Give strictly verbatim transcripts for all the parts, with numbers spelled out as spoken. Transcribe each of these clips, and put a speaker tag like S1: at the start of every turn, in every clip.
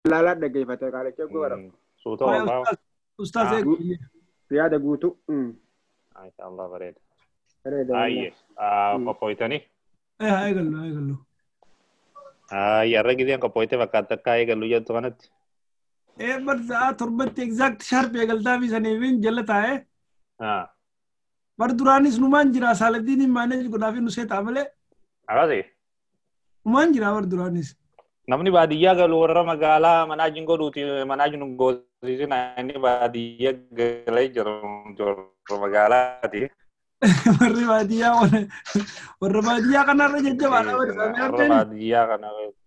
S1: لا لا دقيقة فتاة قال كيف قرأ
S2: صوته
S3: هاي
S2: والله
S3: أستاذ أستاذ
S2: آه.
S3: إيه
S1: زيادة قوتو أمم
S2: ما شاء الله بريد
S1: فريدة والله
S2: هاي آه
S1: أمم
S2: قبويتني
S3: إيه هاي قال له هاي قال له
S2: هاي الرجل دي قبويته فكاتك هاي قالوا جت كانت
S3: إيه برضه آه تربت إكزاكت شارب يا قال دافي سنيفين جلتها إيه
S2: ها
S3: برضه رانيس نمان جرا سالدين ما نجي قدافي نسيت عمله
S2: عادي
S3: نمان جرا برضه رانيس
S2: namni baadiyyaa galu warra magaalaa manaajiin godhuuti manaajiin goosisin inni baadiyyaa galee jiru jiru magaalaati.
S3: warri baadiyyaa warra warra baadiyyaa kanarra jajjabaadha warri
S2: warra
S3: saamee
S2: baadiyyaa kana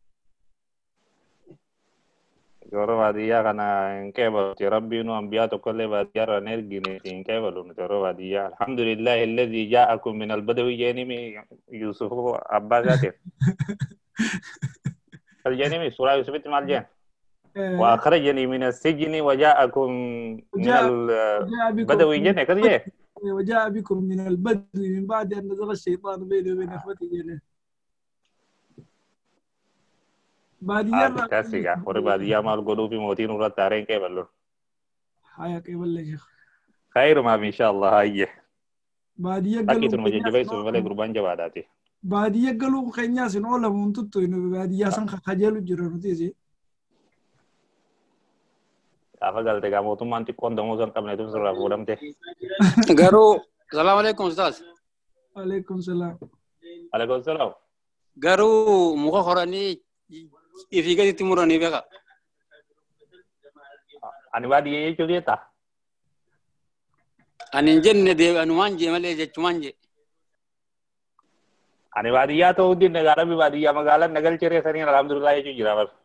S2: warra baadiyyaa kana hin qeebalu rabbiin ambiyaa tokkollee baadiyyaa irraa hin ergine hin qeebalu warra baadiyyaa alhamdulillahi alladhi jaa'akum min albadawi jeenimi Yusuf abbaa isaatiin الجنين سورة يوسف مال جن وأخرجني من السجن وجاءكم من البدوي جن كذا
S3: وجاء بكم من البدو من بعد أن نزغ الشيطان بيني وبين أخوتي جنة
S2: بادية كاسيكا ور بادية مال قلوب موتين ورا تارين كيف بلور
S3: حياك يبلغ يا شيخ
S2: خير ما في إن شاء الله هاي
S3: بادية
S2: قالوا أكيد نمجي جباي سوى ملك قربان جواداتي
S3: baadiyyaa galuu keenyaa sin oola muntuttu baadiyyaa san kajeelu jira nuti isi
S2: gaafa galte gaa mootummaan xiqqoon damuu san qabne tun sirraa fuudhamte
S4: garuu salaam alaikum ustaas
S3: alaikum salaam
S2: alaikum salaam
S4: garuu muka horanii ifii gaditti muranii beeka
S2: ani baadiyyaa jechuu jeetta
S4: ani hin jenne deebi anumaan jee malee jechumaan jee
S2: ani baadiyyaa ta'uu dinne gaadhabi baadiyyaa magaalaan nagal ciree saniin alhamdulillah jechuu jira bar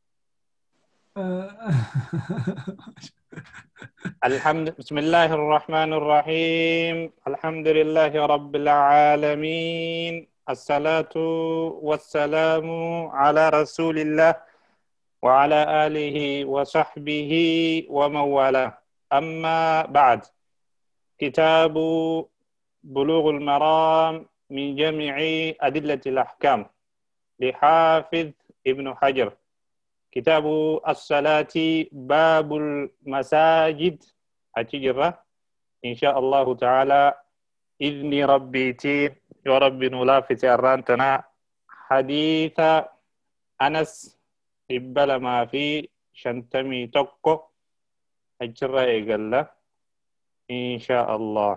S2: الحمد بسم الله الرحمن الرحيم الحمد لله رب العالمين الصلاة والسلام على رسول الله وعلى آله وصحبه ومن والاه أما بعد كتاب بلوغ المرام من جميع أدلة الأحكام لحافظ ابن حجر كتاب الصلاة باب المساجد أتجرى إن شاء الله تعالى إذن ربي تير يا رب نلافت أرانتنا حديث أنس إبل ما في شنتمي تقو أجرى إقل إن شاء الله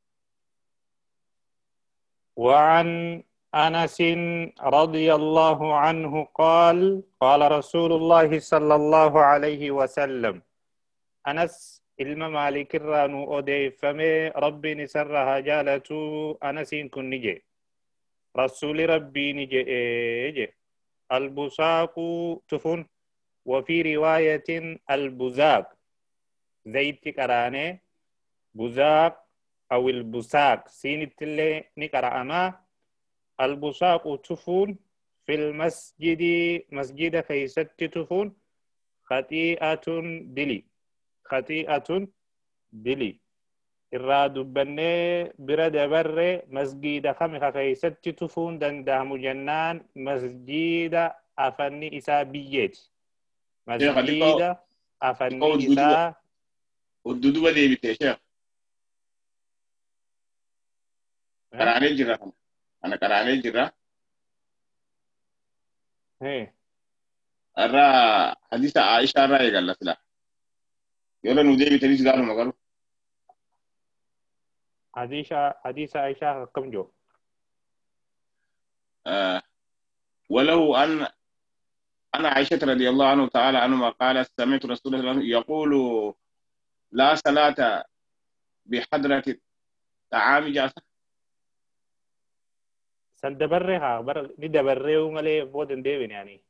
S2: وعن أنس رضي الله عنه قال قال رسول الله صلى الله عليه وسلم أنس ilma maalikirraa nu odeeffame rabbiin isarraa jaalatu Anasiin kun ni jedhe rasuuli rabbii ni jedhe albusaaqu tufun وفي رواية البزاق زيت قرانه بزاق أو البساق سين التلي نقرأ أما البساق تفون في المسجد مسجد خيست تفون خطيئة دلي خطيئة دلي إراد بني برد بر مسجد خمخ خيست تفون دنده مجنان مسجد أفني إسابيات مسجد أفني إسا
S5: ودودو بدي بتشيخ قراني جرا أنا قراني جرا
S2: هي
S5: أرى حديث عائشة رأي قال لك لا يلا نودي بتريس قالوا ما قالوا
S2: حديث حديث عائشة كم جو
S5: آه وله أن أنا عائشة رضي الله عنه تعالى عنهما قال سمعت رسول الله يقول لا صلاة بحضرة طعام جاسة
S2: سل دبرها بر ندبره وملي بودن ديفن يعني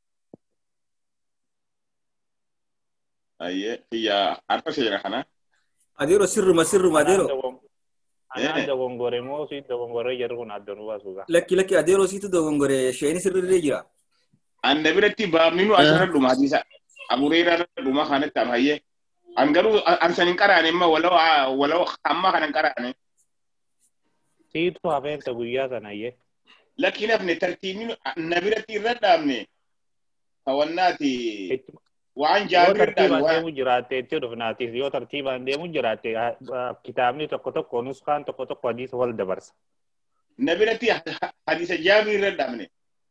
S5: أيه هي عارفة شيء خنا
S4: أديرو سر ما سر ما أديرو
S2: أنا دوغون غوري مو سي دوغون غوري يرغون أدنو واسوغا
S4: لكي لكي أديرو سيتو دوغون غوري شيني سر رجيرا
S5: أنا بريتي باب منو أشهر لهم حديثا أبو ريرا لهم خانة تام هي أن قالوا أن سنكراني ما ولو ولو خما خنكراني
S2: سيتو هفين تقويا سنايه
S5: لكن ابن ترتيب نبرتي رد أمني فوناتي وعن
S2: yoo
S5: جابر
S2: tartiibaan
S5: قال
S2: deemu jiraate itti dhufnaatiif yoo tartiibaan deemu jiraate kitaabni tokko tokko nuskaan tokko tokko hadiisa wal dabarsa.
S5: نبيتي حديث جابر ردامني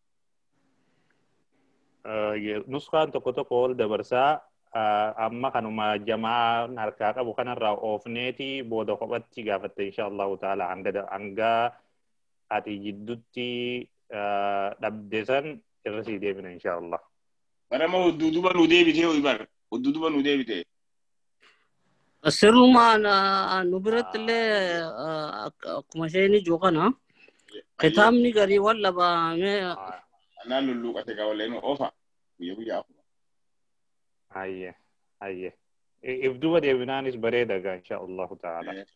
S2: nuskaan tokko tokko wal dabarsaa amma kanuma jamaa harkaa qabu kanarraa oofneeti booda kophatti gaafatte insha Allahu ta'ala hanga hanga ati jidduutti dhabde san irra sii deemina insha Allah.
S5: برما ودودوبا نوديبيتي ويبر ودودوبا نوديبيتي
S6: السر ما أنا نبرت اللي كمشيني جوكنا ختامني قري ولا با
S5: أنا لولو كتك ولا إنه أوفا ويبي يأخذ
S2: أيه أيه إبدو بدي بنانس بريدة إن شاء الله تعالى.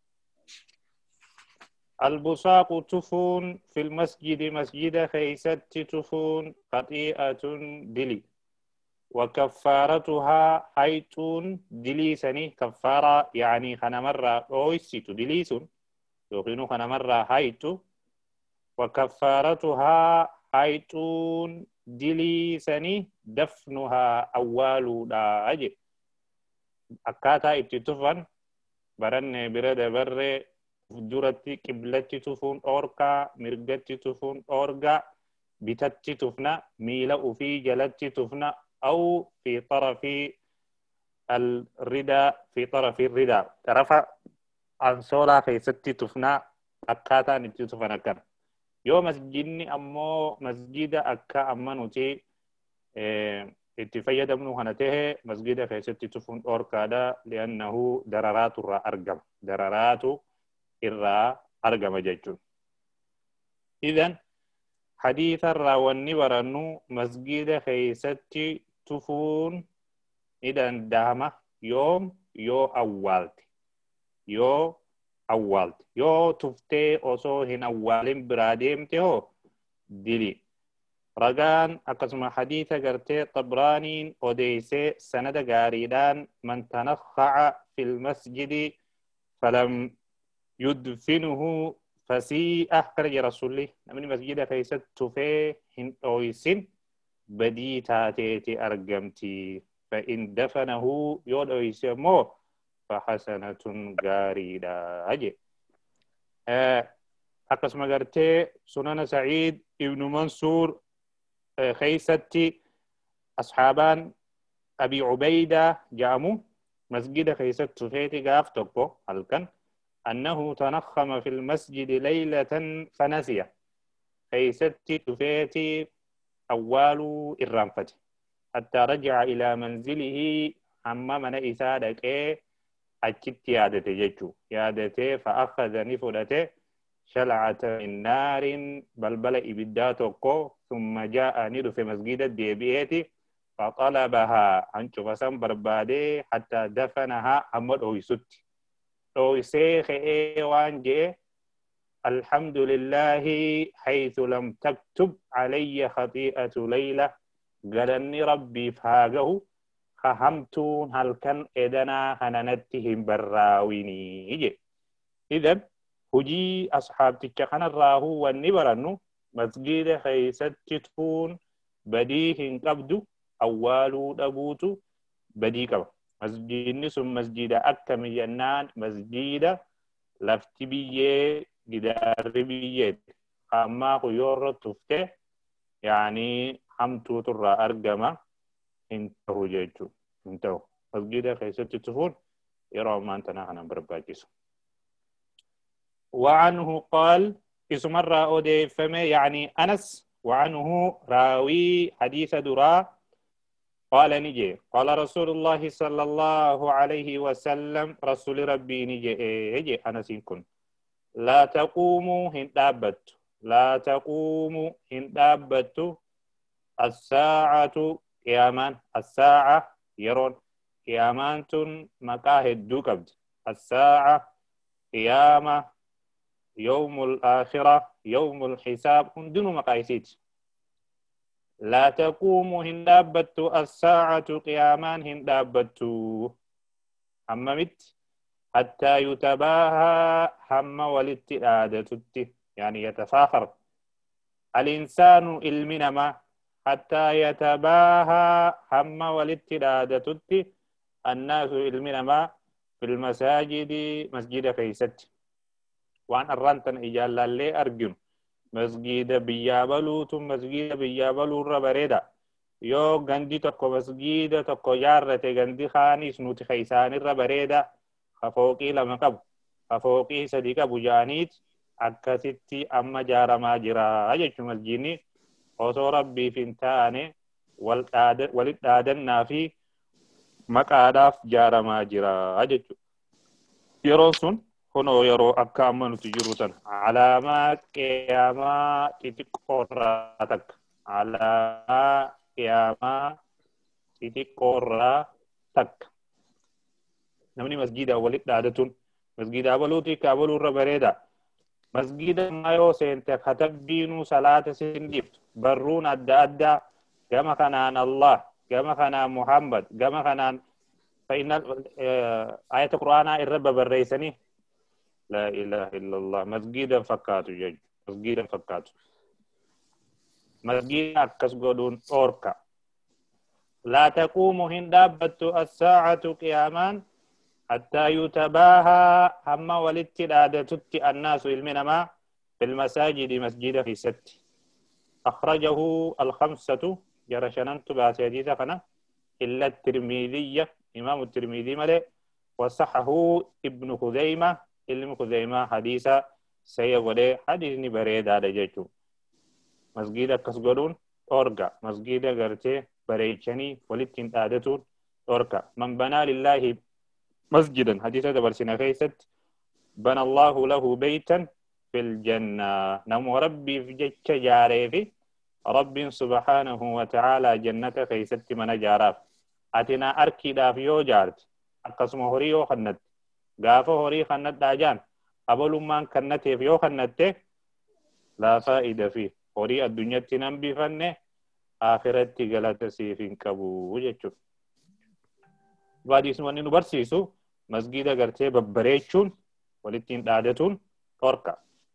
S2: البصاق تفون في المسجد مسجد خيست تفون خطيئة دلي وكفارتها حيتون دليسني كفارة يعني خنا مرة أويسيت دليسون يقينو خنا مرة حيتو وكفارتها حيتون دليسني دفنها أول دا أجي أكاتا اتتفن برن برد بر duratti qiblatti tufuun dhorkaa mirgatti tufuun dhorgaa bitatti tufna miila ufii jalatti tufna aw fi tarafi alrida fi tarafi rida tarafa ansoolaa keessatti tufna akkaataan itti tufan akkana yoo masjidni ammoo masjida akka amma nuti itti fayyadamnu kana tahe masjida keessatti tufuun dhorkaadha li'annahu dararaatu irraa argama dararaatu irraa argama jechuun. Idan hadiisa irraa wanni barannu masjida keessatti tufuun ni danda'ama yoom yoo awwaalte yoo awwaalte yoo tuftee osoo hin awwaalin biraa deemte hoo dili. Ragaan akkasuma hadiisa gartee Xabraaniin odeessee sanada gaariidhaan man tanakha'a fil masjidi falam يدفنه فسيئة خرج رسوله من مسجد كيست تفيه هن أويسين بدي تاتيتي أرقمتي فإن دفنه يود أويسمو فحسنة غاريدة أجي أقسم قرتي سنن سعيد ابن منصور خيستي أصحابان أبي عبيدة جامو مسجد كيست تفيتي قافتكو هلكن أنه تنخم في المسجد ليلة فنسي أي ست تفيتي أول الرنفة حتى رجع إلى منزله أما من إسادك أجت يادته ججو يادته فأخذ نفلته شلعة من نار بلبل إبداتك ثم جاء ندو في مسجد الديبيتي فطلبها أن تفسم بربادي حتى دفنها أمد أو يسد أو سيخ إيوان جي الحمد لله حيث لم تكتب علي خطيئة ليلة قالني ربي فاقه خهمتون هل كان إدنا هننتهم براويني يجي إذن هجي أصحاب تكخن الراهو والنبرنو مسجد خيست تتفون بديه قبدو أولو دبوتو بدي كبه مسجدني ثم مسجد أكم جنان مسجد لفتي بيه جدار بيه أما خيور تفته يعني حمتو ترى أرقما انتهو جيجو انتهو مسجد خيست تفون يرى ما انتنا هنا برباجيسو وعنه قال اسم مرة أودي فمي يعني أنس وعنه راوي حديث درا قال نجي قال رسول الله صلى الله عليه وسلم رسول ربي نجي يجي أنا سيكون لا تقوموا هندابت لا تقوموا هندابت الساعة قيامان الساعة يرون قيامان مكاهد دوكبد الساعة قيامة يوم الآخرة يوم الحساب هندنو مقايسيت لا تقوم هندابت الساعة قيامان هندابت هممت حتى يتباهى هم والاتئادة يعني يتفاخر الإنسان المنما حتى يتباهى هم والاتلادة الناس المنما في المساجد مسجد كيست وان الرانتن إجال اللي أرجم مسجد بيابلو ثم مسجد بيابلو الربريدا يو غندي تكو مسجد تكو جارة غندي خانيس نوت خيسان الربريدا خفوقي لما قبو خفوقي صديق أبو جانيت أكستي أما جار ما جرا أجيش مسجيني وصو ربي فنتاني والإدادنا في مقاداف جار ما جرا أجيش يروسون هنو يرو أكا أمانو تجروتن علامات قياما تتقراتك علامات قياما تتقراتك نمني مسجد أولي دادتون مسجد أولوتي كابلو ربريدا مسجد ما يوسينتك هتبينو صلاة سنديف برون أدى أدى كما كان الله كما كان محمد كما كان فإن آية القرآن الرب بالرئيساني لا إله إلا الله مسجد فكاتو جج مسجد فكاتو مسجد أكس قدون أوركا لا تقوم هندابة الساعة قياما حتى يتباهى هم والاتلادة تتي الناس المنما في المساجد مسجد في ست أخرجه الخمسة جرشننت باسيديث فنا إلا الترمذي إمام الترمذي ملئ وصحه ابن خزيمة ابن خزيمة حديثا سيقول حديث بريد هذا جيتو مسجد كسقرون أورغا مسجد غرتي بريتشني والاتلادة أوركا من بنى لله مسجدا حديثا دبرسنا خيست بنى الله له بيتا في الجنة نمو ربي في جتش جاري في رب سبحانه وتعالى جنة خيست من جاراف أتنا أركي دافيو جارت أقسم هريو خنت غافو هري خنت داجان أبل من كنت فيو خنت لا فائدة فيه هري الدنيا تنبي فنه آخرت غلط سيفين كبو وجتشو بعد اسمه نبرسيسو مسجد غرتي ببريتشون ولتين دادتون تركا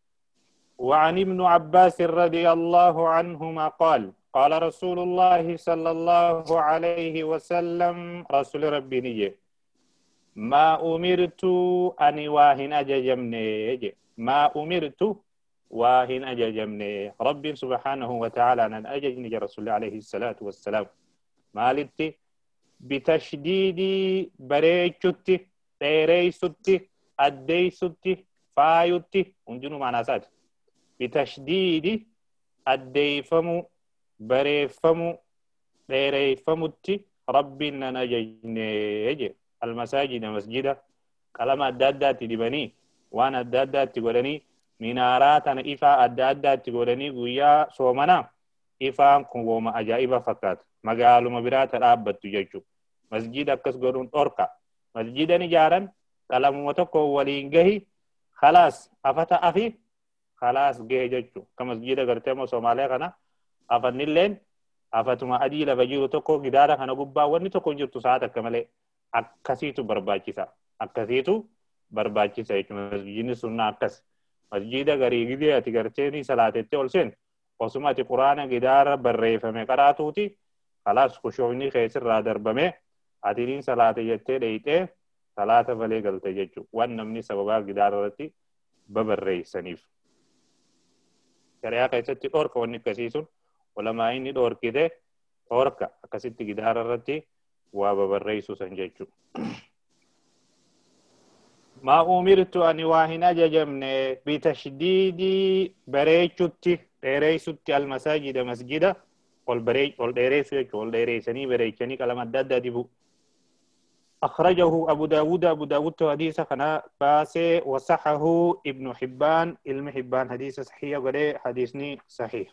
S2: وعن ابن عباس رضي الله عنهما قال قال رسول الله صلى الله عليه وسلم رسول ربي نجي ما أمرت أن واهن أججمني ما أمرت واهن أججمني ربي سبحانه وتعالى أن أججني رسول عليه الصلاة والسلام مالتي بتشديد بريتشتي تيريستي أديستي فايوتي ونجنو معنى سات بتشديد أديفمو بريفمو تيريفموتي ربنا نجيني المساجد مسجدة كلام أدادات دبني وانا أدادات تقولني منارات أنا إفا أدادات تقولني قويا سومنا إفا كنوما أجائب فقط مقالو مبرات الأبد تجيشو مسجد أكس قرون أوركا مسجد نجارا كلام متكو ولينجهي خلاص أفتا أفي خلاص جه جيشو كمسجد قرتمو سومالي خنا أفن اللين أفتما أدي لفجيرو تكو قدارا خنا قبا وني تكو جرتو ساعتا كمالي أكسيتو برباكيسا أكسيتو برباكيسا يجو مسجد سنة أكس مسجد غريغي دي أتي قرتيني صلاة أولسين وسمعت قرآن قدارا بريفة مقراتوتي خلاص خشوعني خيسر را دربمه أتيرين صلاة جتة ليته صلاة فلي قلت جيجو وان نمني سببا قدارتي ببري سنيف شريعة خيستي أوركا واني كسيسون ولما إني دور كده أوركا كسيتي قدارتي وببري سنجيجو ما أمرت أن واهن أججمني بتشديد بريشتي بريشتي المساجد مسجدة قل بريش قل ديريس قل ديريسني بريشني كلام دادا ديبو أخرجه أبو داود أبو داود حديث خنا باسي وصحه ابن حبان علم حبان حديث صحيح وغير حديثني صحيح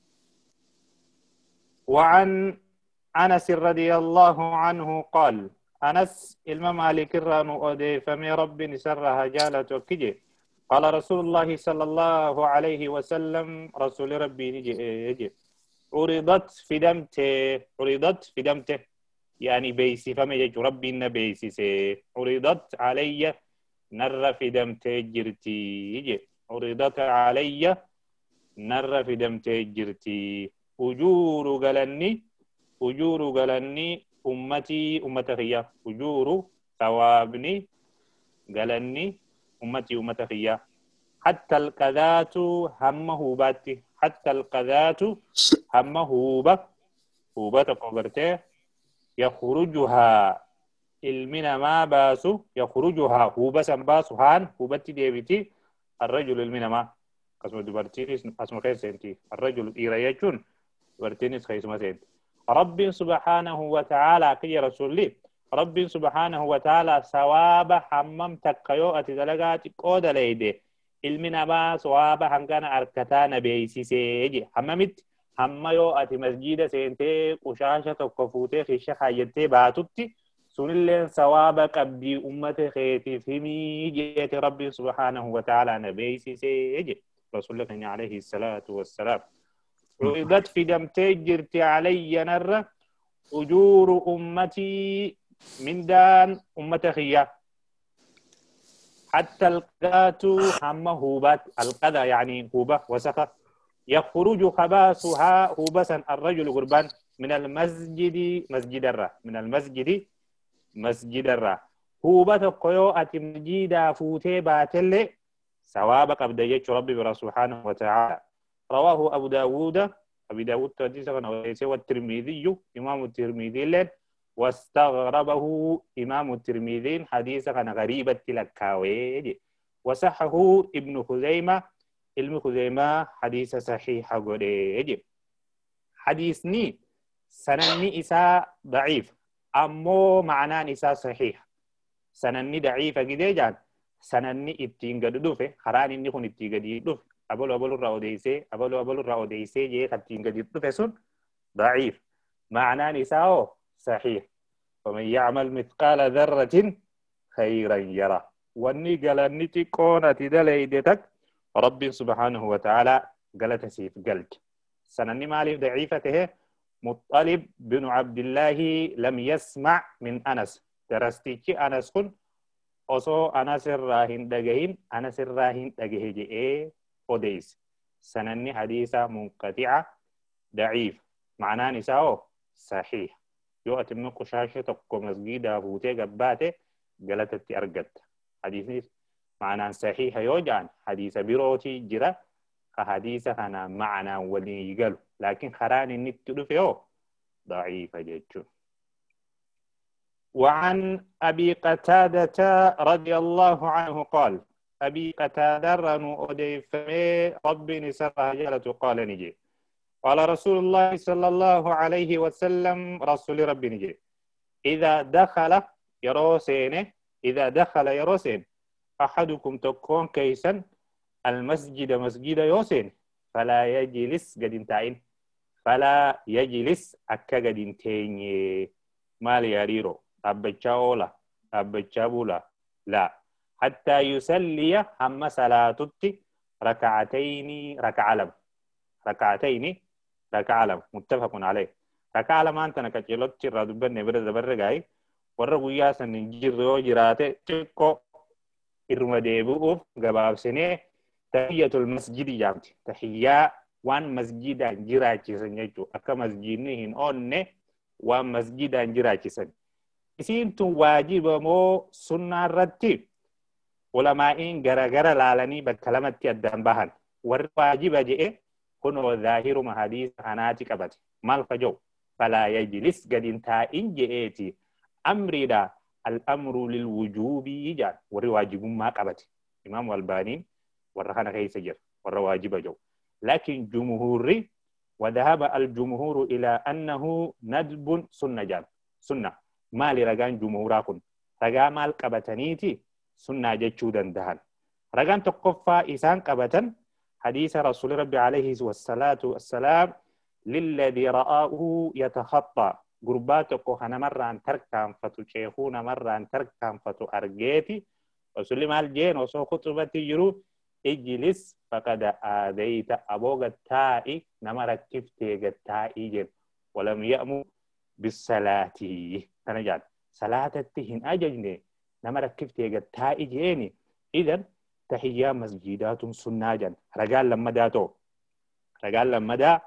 S2: وعن أنس رضي الله عنه قال أنس علم مالك الرانو أدي فمي رب نسرها جالة وكجي قال رسول الله صلى الله عليه وسلم رسول ربي نجي يجي عرضت في دمته عرضت في دمته يعني بيسي فما يجي ربي إن بيسي سي عرضت علي نر في دمته جرتي يجي عرضت علي نر في دمته جرتي أجور غلني أجور غلني أمتي أمتخية أجور ثوابني غلني أمتي أمتخية حتى القذات همه باتي حتى القذات همه بك هوبة قبرته يخرجها المنا ما باسو يخرجها هوبة سنباسو هان هوبة ديبتي الرجل المنا ما قسم دبرتينيس قسم خير سنتي الرجل إيريجون دبرتينيس خيس ما سنت رب سبحانه وتعالى كي رسول لي رب سبحانه وتعالى ثواب حمم تكيو أتدلقات قود ليدي المنا ما ثواب هنكان أركتان بيسي سيجي حممت hamma yoo ati masjida seentee qushaasha tokko fuutee keessa kaayattee baatutti sunilleen sawaaba qabdii ummata keetiif himii jeeti rabbiin subhaanahu wa ta'aalaa na beeksisee je rasuulli keenya alayhi salaatu wassalaam cu'idat fidamtee jirti alayya narra ujuuru ummatii mindaan ummata kiyya hatta alqadaatu hamma huubaat alqada yani huuba wasaqa يخرج خباسها هوبسا الرجل قربان من المسجد مسجد الرا من المسجد مسجد الرا هوبة قيوة مسجد فوتي باتل سواب قبل يجي ربي سبحانه وتعالى رواه أبو داود أبي داود تحديث والترمذي إمام الترمذي لن واستغربه إمام الترمذي حديث عن غريبة لكاوي وصحه ابن خزيمة علم خزيمة حديث صحيح قولي حديثني سنني إساء ضعيف أمو معنى إساء صحيح سنني ضعيف قدي جان سنني ابتين قد دوفه خراني نكون ابتين قد دوفه أبولو أبولو الرأو ديسي أبولو أبولو الرأو ديسي جي ابتين قد دوفه سن ضعيف معنى إساء صحيح ومن يعمل مثقال ذرة خيرا يرى واني قال نتكون تدلي ديتك ربي سبحانه وتعالى قالت سيف قلت سنني مالي ضعيفته مطلب بن عبد الله لم يسمع من أنس درستيكي أنس كن أصو أنس الراهن دقهين أنس الراهن دقهي إيه أوديس سنني حديثة منقطعة ضعيف معناه نساء صحيح يؤتي من قشاشة تقو مسجدة فوتي قباتي قالت أرقت حديث معنى صحيح يوجان حديث بيروتي جرا كحديث أنا معنى ولي يقال لكن خراني نكتب فيه ضعيف جدا وعن أبي قتادة رضي الله عنه قال أبي قتادة رنو أديف ربي نسرها جلت قال نجي قال رسول الله صلى الله عليه وسلم رسول ربي نجي إذا دخل يروسين إذا دخل يروسين أحدكم تكون كيسا المسجد مسجد يوسين فلا يجلس قد انتعين فلا يجلس أكا قد انتين مالي يريرو أبجا أولا أبجا بولا لا حتى يسلي هم صلاتتي ركعتين ركع لم ركعتين ركع لم متفق عليه ركع لم أنت نكتلت تردبن نبرز برقاي ورقويا سننجر جراتي تكو irma deebi'uuf gabaabsinee tahiyyatul masjidi jaamti tahiyyaa waan masjidaan jiraachisan jechuudha akka masjidni hin oonne waan masjidaan jiraachisan isiin tun waajiba moo sunnaa irratti ulamaa'iin garagara laalanii bakka lamatti addaan bahan warri waajiba jedhe kunoo zaahiruma hadiisa kanaati qabate maal fajoo falaa yajlis gadin taa'in jedheeti amriidha الأمر للوجوب يجان والواجب ما قبت إمام الباني ورخنا كي سجر والواجب جو لكن جمهوري وذهب الجمهور إلى أنه ندب سنة جان سنة ما لرجان جمهوراكم رجا مال قبتنيتي سنة جتشودا دهان رجان تقفى إسان قبتن حديث رسول ربي عليه والصلاة والسلام للذي رآه يتخطى قرباتك أنا مرة أن تركم فتو شيخونا مرة أن تركم فتو أرجيتي وسلم مال جين وسو خطبتي جرو اجلس فقد آذيت أبوغ التائي نمر كفتي التائي جين ولم يأمو بالصلاة أنا جاد صلاة التهن أججني نمر كفتي التائي جيني إذن تحيا مسجدات سناجا رجال لما داتو رجال لما دا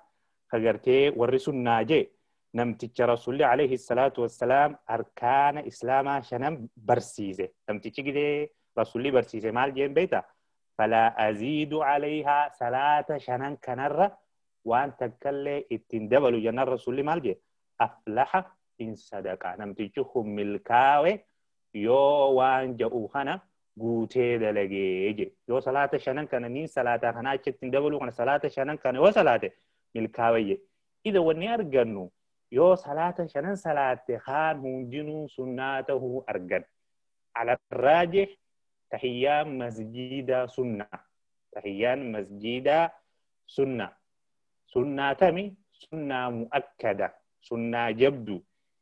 S2: خجرتي ورسول ناجي نمتج رسول عليه الصلاة والسلام أركان إسلاما شنم برسيزة نمتج كده رسول برسيزة مال جيم بيتا فلا أزيد عليها صلاة شنن كنرة وأن تكلي اتندبلو جنر رسول مال جي أفلح إن صدقا نمتجهم ملكاوي يو وان جاوخنا قوتي دلقي يو صلاة شنن كان نين صلاة خنا اتندبلو كان صلاة شنن كان وصلاة ملكاوي إذا وني أرجنو يو صلاة شنن صلاة خان هندنو سناته أرجن على الراجح تحيان مسجدة سنة تحيان مسجدة سنة سنة تمي سنة مؤكدة سنة جبدو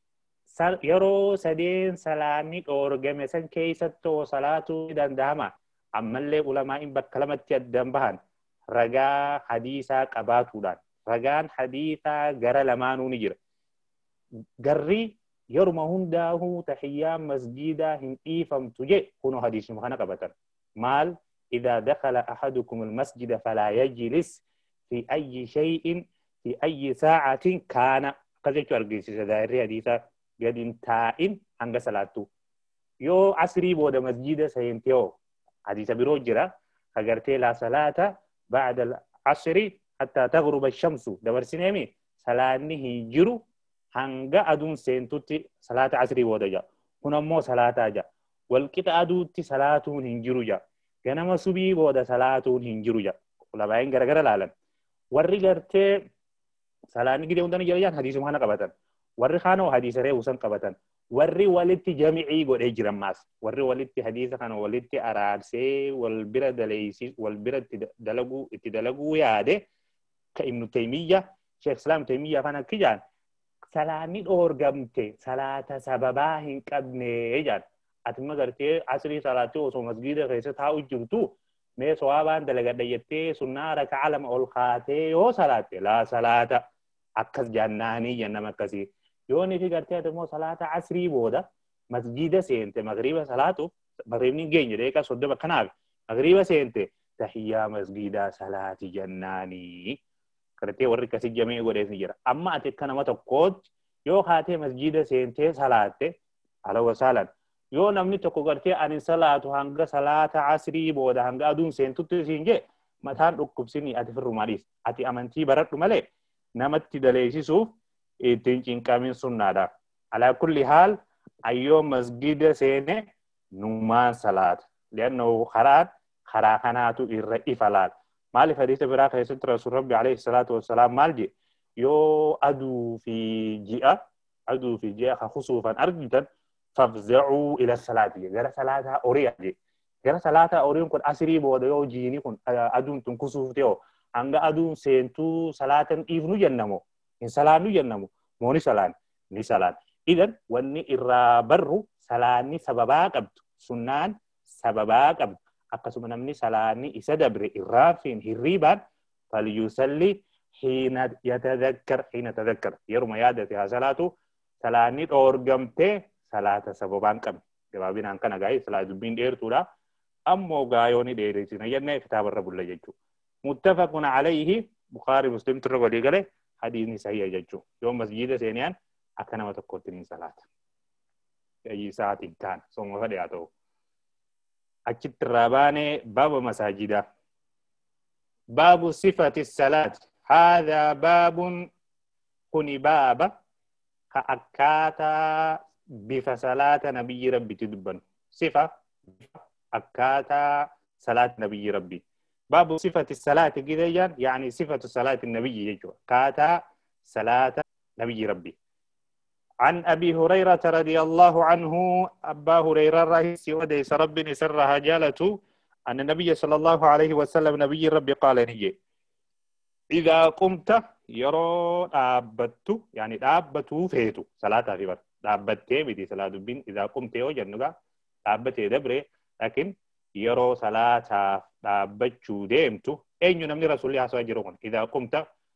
S2: يرو سدين سلامي أورجم سن كيستو صلاة دندما أما اللي علماء بكلمة يدنبهن رجا حديثا قباتودان رجان حديثا جرى لمانو نجر جري يرمى هنداه تحيام مسجدا هن إيفم تجي كونو حديث مخانا قبطا مال إذا دخل أحدكم المسجد فلا يجلس في أي شيء في أي ساعة كان قد يكو أرقيس سدائر حديثا قد انتائن هنگ صلاتو يو عصري بودا مسجد سينتيو حديث برو جرا خگرتي لا صلاة بعد العصر حتى تغرب الشمس دبر سنمي صلاة هجرو hanga adun seentutti salaata asrii booda jaa kun ammoo salaata jaa walqixa aduutti salaatuun hin jiru jaa ganama subii booda salaatuun hin jiru jaa labaayeen garagara laalan warri gartee salaanni gidee hundana jirayaan hadiisuma kana qabatan warri kaanoo hadiisa reewusan qabatan warri walitti jamicii godhee jiran maas warri walitti hadiisa kana walitti araarsee wal bira daleeysi wal bira itti dalaguu itti dalaguu yaade ka ibnu taymiyya sheekh islaam taymiyya kana kijaan salaanni dhoorgamte salaata sababaa hin qabne jaan ati magartee asrii salaatee osoo masgiida keessa taa'u jirtu mee sawaabaan dalagadha jettee sunnaa raka'a lama ol kaatee yoo salaatte laa salaata akkas jannaanii jennam akkasii yoo nifi gartee ati immoo salaata asrii booda masgiida seente magriiba salaatu magriibni geenye deeqa soddoma kanaaf magriiba seente tahiyyaa masgiidaa salaati jannaanii kartee warri kasi jamee godhees ni jira amma ati kana mata koot yoo kaatee masjida seentee salaatte ala wasalan yoo namni tokko gartee ani salaatu hanga salaata asrii booda hanga aduun seentutti siinje mataan dhukkubsini ati firrumaadis ati amantii baradhu malee namatti daleessisuuf ittiin cinqamin sunnaadha ala kulli haal ayyoo masjida seene numaan salaata liannahu kharaan kharaa kanaatu irra ifalaal مالي حديث براك يسنت رسول ربي عليه الصلاة والسلام مالجي يو أدو في جئة أدو في جئة خصوصا أرجدا فافزعوا إلى الصلاة غير صلاة أوريا جي غير صلاة أوريا كن أسري بود يو جيني كن أدون تنكسوف تيو أنغا أدون سينتو صلاة إفنو جنمو إن صلاة جنمو موني صلاة ني صلاة إذن واني إرابرو صلاة ني سببا قبت سنان سببا قبت akkasuma namni salaanni isa dabre irraafin hirriban falyusalli hina yatadhakkar hina tadhakkar yeruma yaadate ha salatu salaanni dhoorgamte salaata sababaan qabne gabaabinaan kana gaa'ee salaatu dubbiin dheertuudha ammoo gaayooni dheeresina jennee kitaabarra bulla jechuu muttafaqun alayhi bukhari muslim turre walii gale hadiisni sahih jechuu yoo masjida seeniyaan akka nama tokkotti ni salaata ayyi sa'aatiin taan somma fadhe haa ta'u أكيد راباني باب مساجدا باب صفة الصلاة هذا باب كوني باب كأكاتا بفصلاة نبي ربي تدبن صفة أكاتا صلاة نبي ربي باب صفة الصلاة كده يعني صفة صلاة النبي يجوا كاتا صلاة نبي ربي عن أبي هريرة رضي الله عنه أبا هريرة رئيس وديس رب سرها جالته أن النبي صلى الله عليه وسلم نبي ربي قال نجي إذا قمت يرى دابت يعني دابت فيتو صلاة في بر دابت بدي صلاة بين إذا قمت وجنوغا دابت دبره لكن يرى صلاة دابت ديمتو أين ينمني رسول الله صلى الله عليه وسلم إذا قمت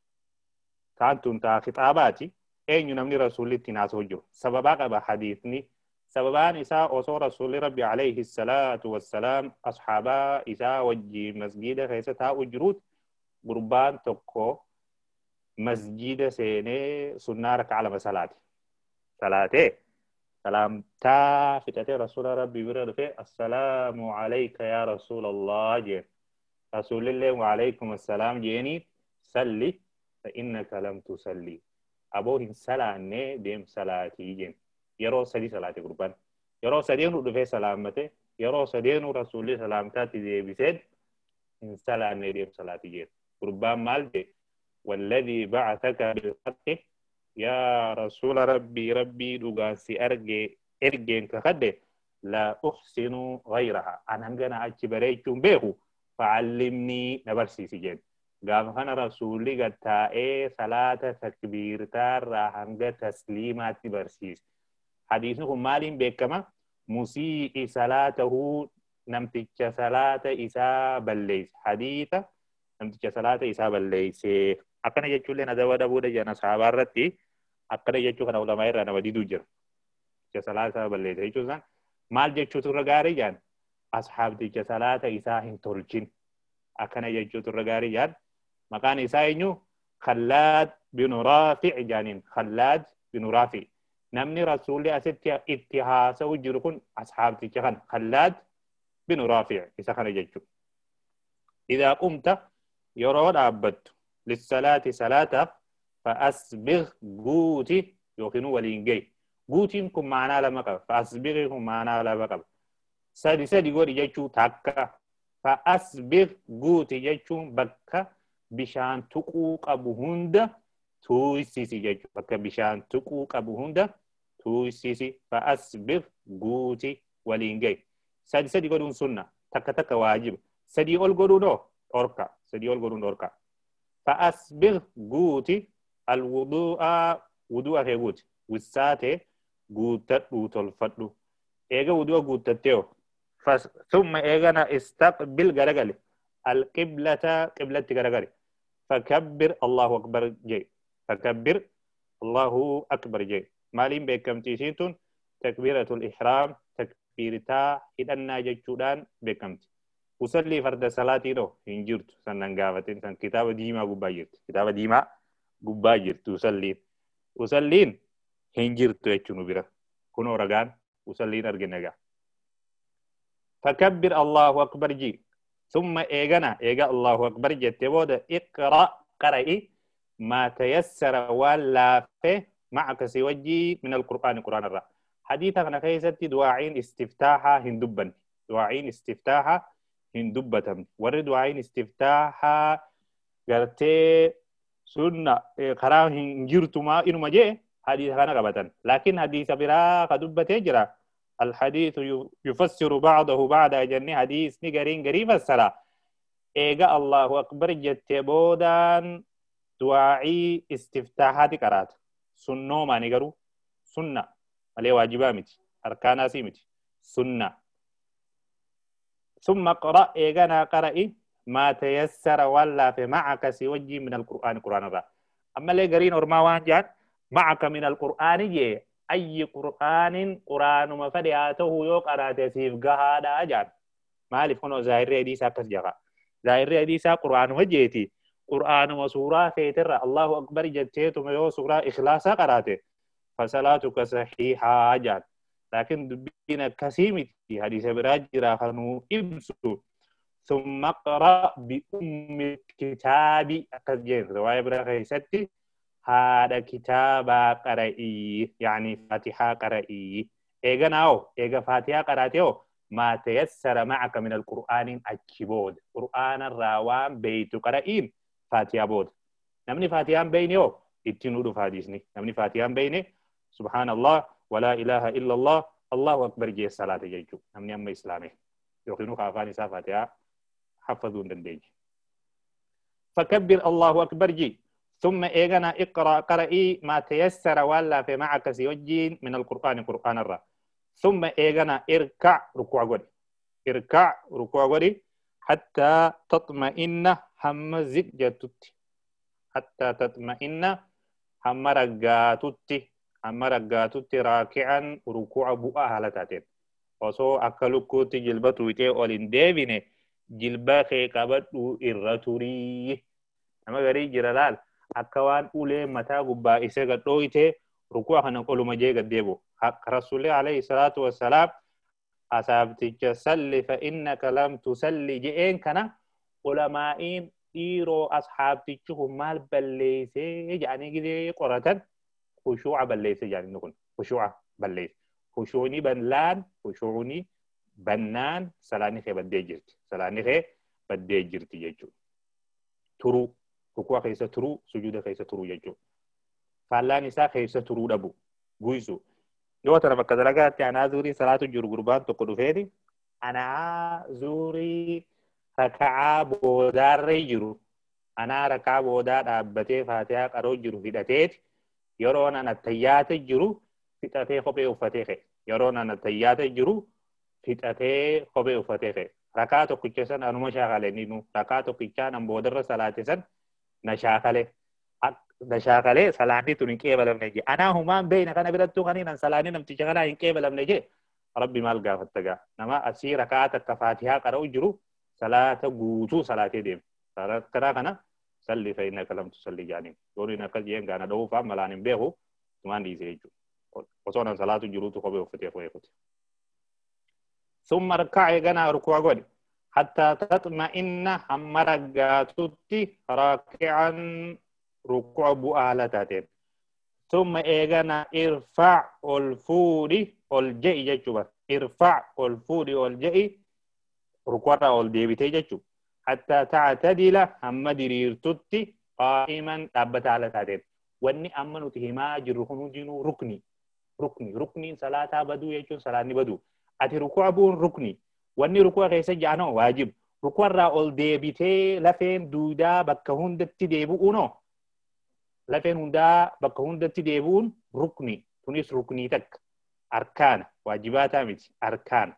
S2: كانتم تا خطاباتي أين ينمني رسول الله تناسو جو سببا قبا حديثني سببان إساء أصور رسول ربي عليه الصلاة والسلام أصحابا إساء وجي مسجد خيسة أجروت قربان تقو مسجد سيني سنة ركعة لما صلاة صلاته سلام تا فتاة رسول ربي برد في السلام عليك يا رسول الله جين رسول الله وعليكم السلام جيني سلي فإنك لم تسلي أبوه سلاني ديم صلاتي جين يرو سدي صلاتي قربان يرو سدين رد في سلامته يرو سدين رسول الله سلامتاتي دي بسيد إن سلاني ديم صلاتي جين قربان مال دي والذي بعثك بالحق يا رسول ربي ربي دوغاسي أرجي إرجين كخده لا أحسن غيرها أنا هنجنا أتشبريتم بيهو فعلمني نبرسي سجن قام خنا رسولي قد تائي صلاة تكبير تار هنجا تسليمات برسيس حديثكم مالين بكما مسيء صلاته نمتج صلاة إسا بليس حديثة نمتج صلاة إسا بليس أكنا يجول لنا دوا دبودا جانا صحابة رتي أكنا يجول كنا علماء رانا وديدو جر صلاة إسا بليس يجول سان مال جيشو ترغاري جان أصحاب دي صلاة إسا هن ترجين أكنا يجول ترغاري جان مكان إسا إنيو خلاد بن رافع جانين خلاد بن رافع نمني رسولي أسد اتحاسة وجركن أصحاب دي جان خلاد بن رافع إسا خنا يجول إذا قمت يرون عبدت للصلاة صلاة فأسبغ قوتي يوكنو ولينجي قوتي كم معنا لما قبل فأسبغ كم معنا لما قبل سادي سادي قول يجو تاكا فأسبغ قوتي يجو بكا بشان تقوق أبو هند تويسيسي يجو بكا بشان تقوق أبو هند تويسيسي فأسبغ قوتي ولينجي سادي سادي قولون سنة تاكا تاكا واجب سادي قول قولون أوركا سادي قول قولون أوركا فأسبغ قوتي الوضوء وضوء في قوتي والساتة قوتت قوت الفضل إيجا وضوء قوتتيو ثم إيجانا استقبل غرغلي القبلة قبلة غرغلي فكبر الله أكبر جي فكبر الله أكبر جي مالين بكم تيسيتون تكبيرة الإحرام تكبيرتا إذن جيشودان بكمتي usalli farda salaatii dho hin jirtu sannan gaafatin san kitaaba diimaa gubbaa jirti kitaaba diimaa gubbaa jirti usalliin usalliin hin jirtu jechuun nu bira kunoo ragaan usalliin argina gaa fakabbir allahu akbar ji summa eegana eega allahu akbar jette booda iqra qara'i maa tayassara waan laafe macaka si wajjii min alqur'aani qur'aan irraa hadiisa kana keessatti du'aa'iin istiftaahaa hin dubbanne du'aa'iin istiftaahaa hin dubbatamne warri du'aa'iin istiftaahaa gartee sunna karaa hin jirtumaa inuma jee hadiisa kana qabatan laakiin hadiisa biraa ka dubbatee jira الحديث يفسر بعضه بعد جنة حديث نجارين قريب السلا إيجا الله أكبر جتبودان دعائي استفتاحات كرات سنة ما نجارو سنة عليه واجبامت أركانا سيمت سنة ثم قرأ إيجانا قرأي ما تيسر ولا في معك سوجي من القرآن القرآن الرا أما اللي قرين ورماوان جان معك من القرآن جي أي قرآن قرآن ما فدياته يوك أراد سيف قهادا جان مالف كنو ظاهر ريدي ساكس جغا ظاهر ريدي سا قرآن وجيتي قرآن وسورة فيتر الله أكبر جتيت وميو سورة إخلاصا قراته فصلاتك صحيحة جان لكن دبينا كسيمتي حديث براجرا خنو إبسو ثم قرأ بأم الكتاب أكجين رواية براجرا ستي هذا كتاب قرائي يعني فاتحة قرائي إيجا ناو إيجا فاتحة قراتيو ما تيسر معك من القرآن أكبود قرآن الراوان بيت قرائين فاتحة بود نمني فاتحة بينيو اتنودو فاديسني نمني فاتحة بيني سبحان الله ولا إله إلا الله الله أكبر جي الصلاة جيجو نمني أما إسلامي يقينو خافاني سا فاتحة حفظون دنديج فكبر الله أكبر جي ثم إيغانا اقرأ قرئي ما تيسر ولا في معك سيوجين من القرآن قرآن الرا ثم إيغانا اركع ركوع قولي اركع ركوع قولي حتى تطمئن هم زجتت حتى تطمئن هم رقاتت هم رقاتت راكعا ركوع بؤا هلتاتين وصو أكلوكو تجلبتو ويتي أولين ديبيني جلبا خيقابتو إراتوري أما غري جرالال أكوان أولي متى قبا إسيغة دويته ركوع هنقول مجيغة ديبو حق رسول عليه الصلاة والسلام أصابتك سل فإنك لم تسلي جئين كان علمائين إيرو أصحابتك هم مال بليسي يعني كده قرأتن خشوع بليسي يعني نقول خشوع بليس خشوني بنلان خشوني بنان سلاني خي بدي جرت سلاني خي بدي جرت يجو ترو ركوع خيسة ترو سجود خيسة ترو يجو فالان إسا خيسة ترو دبو بويسو yoo tana bakka dalagaatti anaa zuurii salaatu jiru gurbaan tokko dhufeeti anaa zuurii raka'aa boodaarra jiru anaa raka'aa boodaa dhaabbatee faatihaa qaroo jiru hidhateeti yeroo nan attayyaate jiru fixatee kophee uffatee ka'e yeroo nan attayyaate jiru fixatee kophee uffatee ka'e raka'aa tokkicha san anuma shaakale ninu raka'aa tokkichaan an boodarra salaate san na shaakale دشاغله سلاني تون كيبل منجي انا هما بين كان بيرتو كان سلاني نمتي شغلا ان كيبل منجي ربي مال غا فتغا نما اسي ركعات التفاتيح قرأوا جرو صلاه غوتو صلاه ديم ترى ترى كنا صلي فإنك لم تصلي جاني دوري نكل ين غانا دو فا ملانين بيهو تمان دي سيجو وصونا صلاه جرو تو خبي وفتي خويكوت ثم ركع غنا ركوع غدي حتى تطمئن حمرغاتتي راكعا ركوع بؤالتاتين ثم إيغانا ارفع الفوري والجئي جيجوبا ارفع الفوري والجئي ركوع والديبتي جيجو حتى تعتدل هم دريرتتي قائما تابت على تاتين واني أمنو تهما جرخنو جنو ركني ركني ركني صلاة بدو يجو صلاة بدو أتي ركوع بون ركني واني ركوع غيسا جانو واجب ركوع را والديبتي لفين دودا بكهون دتي ديبو أونو لفين هندا بقى هندا تديبون ركني تونس ركني تك أركان واجبات أمتي أركان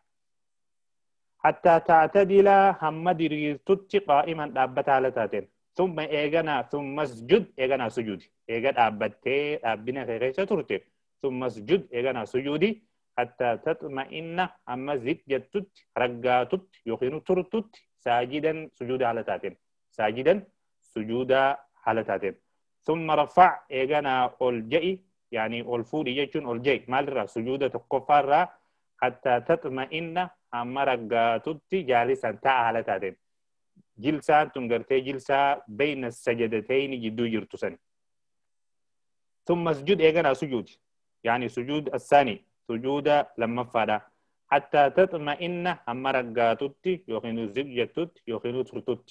S2: حتى تعتدل هم دريرتت قائما دابت على تاتين ثم إيغانا ثم اسجد إيغانا سجود إيغانا أبتي أبنا غيغيسة ترتي ثم اسجد إيغانا سجودي حتى تطمئن أما زد جدتت رقاتت يخينو ترتت ساجدا سجود على تاتين ساجدا سجود على تاتين ثم رفع إيغانا الجئي يعني الفود يجون الجئي مالرا سجودة الكفار حتى تطمئن أما رقاتت جالسا تعالى تاتين جلسان تنقرتي جلسة بين السجدتين جدو جرتسن ثم سجود إيغانا سجود يعني سجود الثاني سجود لما فادا حتى تطمئن أما رقاتت يخينو زبجتت يخينو ترتت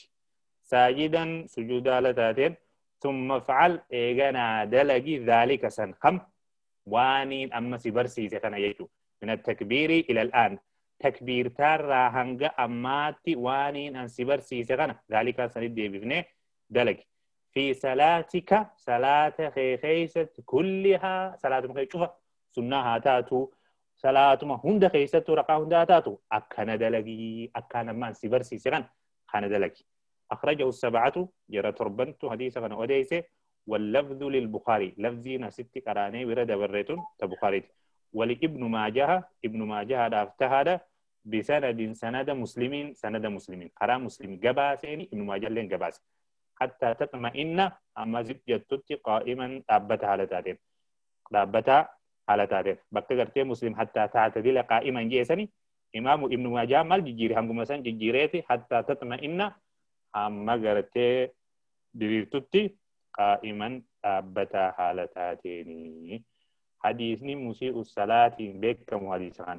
S2: ساجدا سجود على تاتين ثم فعل إيغانا دلقي ذلك سن خم وانين أما سيبرسي سيخنا يجو من التكبير إلى الآن تكبير تارا هنگا أماتي وانين أن سيبرسي سيخنا ذلك سندي بفنه دلقي في صلاتك صلاة خيخيسة كلها صلاة مخيشوها سنها تاتو صلاة ما هند خيسة رقا هند تاتو أكنا دلقي أكنا من سيبرسي سيخنا خانا دلقي أخرجه السبعة جرى تربنت حديثا كان أوديسه واللفظ للبخاري لفظنا ست قراني ورد بريتون تبخاري ولابن ماجه ابن ماجه دافتها بسند سند مسلمين سند مسلمين قرا مسلم جباسين ابن ماجه لين جباس حتى تطمئن أما زبجتت قائما أبتها على تاتين أبتها على تاتين بقى قرتي مسلم حتى تعتدل قائما جيسني إمام ابن ماجه مال جيجيري هم مثلا جيجيريتي حتى تطمئن أما قرتي دريرتتي قائما أبتا حالتاتيني حديثني مسيء الصلاة بكم حديثان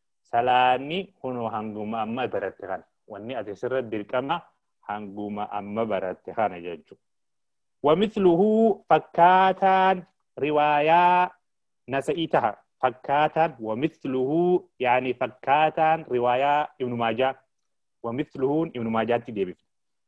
S2: سلاني هنو هنگوما أما برتخان واني أتسر الدركما هنگوما أما برتخان جاجو ومثله فكاتان رواية نسئتها فكاتان ومثله يعني فكاتان رواية ابن ماجه ومثله ابن ماجه تدبي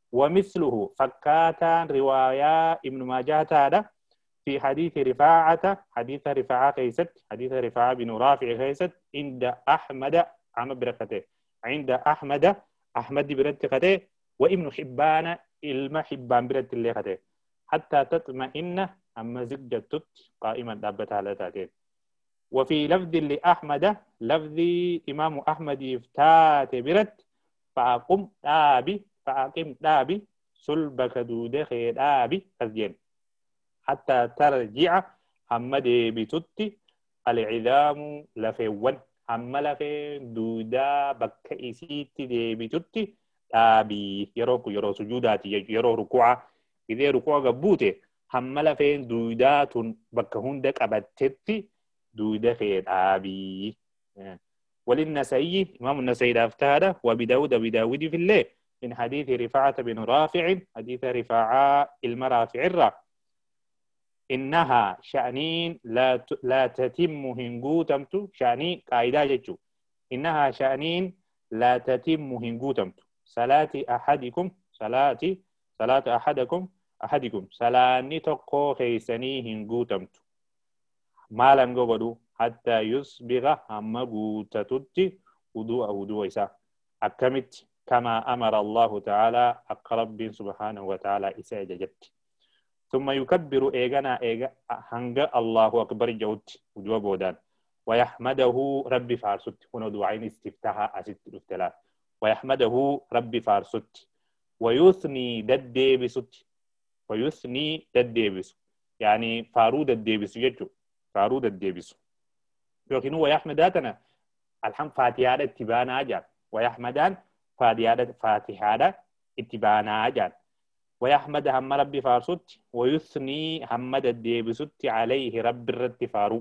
S2: ومثله فكاتا رواية ابن ماجه هذا في حديث رفاعة حديث رفاعة قيست حديث رفاعة بن رافع قيست عند أحمد عم بركته عند أحمد أحمد بركته وابن حبان ilma hibbaan biratti illee kate hatta tatma'inna amma zigjattut qa'iman dhaabbata haala taateen. وفي لفظ لأحمد لفظ إمام أحمد يفتات برت فأقم دابي فأقم دابي سلبك دود خير دابي أزين حتى ترجع حمد بتوتي العظام لفون حمل في دودا بك إسيت دي بتوتي أبي يروك يرو سجوداتي يرو ركوع إذا ركوع قبوته حمل في دودا بك هندك أبتتي دودا في أبي وللنسائي إمام النسائي افتهد وبداود بداود في الليل من حديث رفاعة بن رافع حديث رفاعة المرافع الرا إنها شأنين لا لا تتم هنجو تمتو شأنين قاعدة جتو إنها شأنين لا تتم هنجو تمتو صلاة أحدكم صلاة صلاة أحدكم أحدكم صلاني تقو خيسني هنجو تمتو ما لم يقولوا حتى يصبغ هم قوتتت وضوء وضوء إساء أكمت كما أمر الله تعالى أقرب سبحانه وتعالى إساء جت ثم يكبر إيغانا إيغا هنغ الله أكبر جوت وجوه بودان ويحمده ربي فارست هنا دعين استفتاح أسد الافتلاء ويحمده ربي فارست ويثني دد بسط ويثني دد بس يعني فارود الديبس يجو فارود الديبس لكن هو يحمداتنا الحمد فاتحة اتبانا جان ويحمدان فاتحة اتبانا جان ويحمد هم ربي فارست ويثني حمد الديبسط عليه رب الرد فارو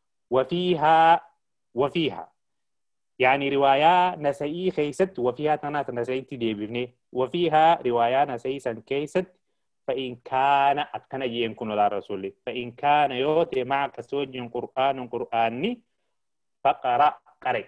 S2: وفيها وفيها يعني رواية نسائي خيست وفيها تنات نسائي تديبني وفيها رواية نسائي سن كيست فإن كان أكنا ينكن على رسوله فإن كان يوتي معك سوج قرآن قرآني فقرأ قرأ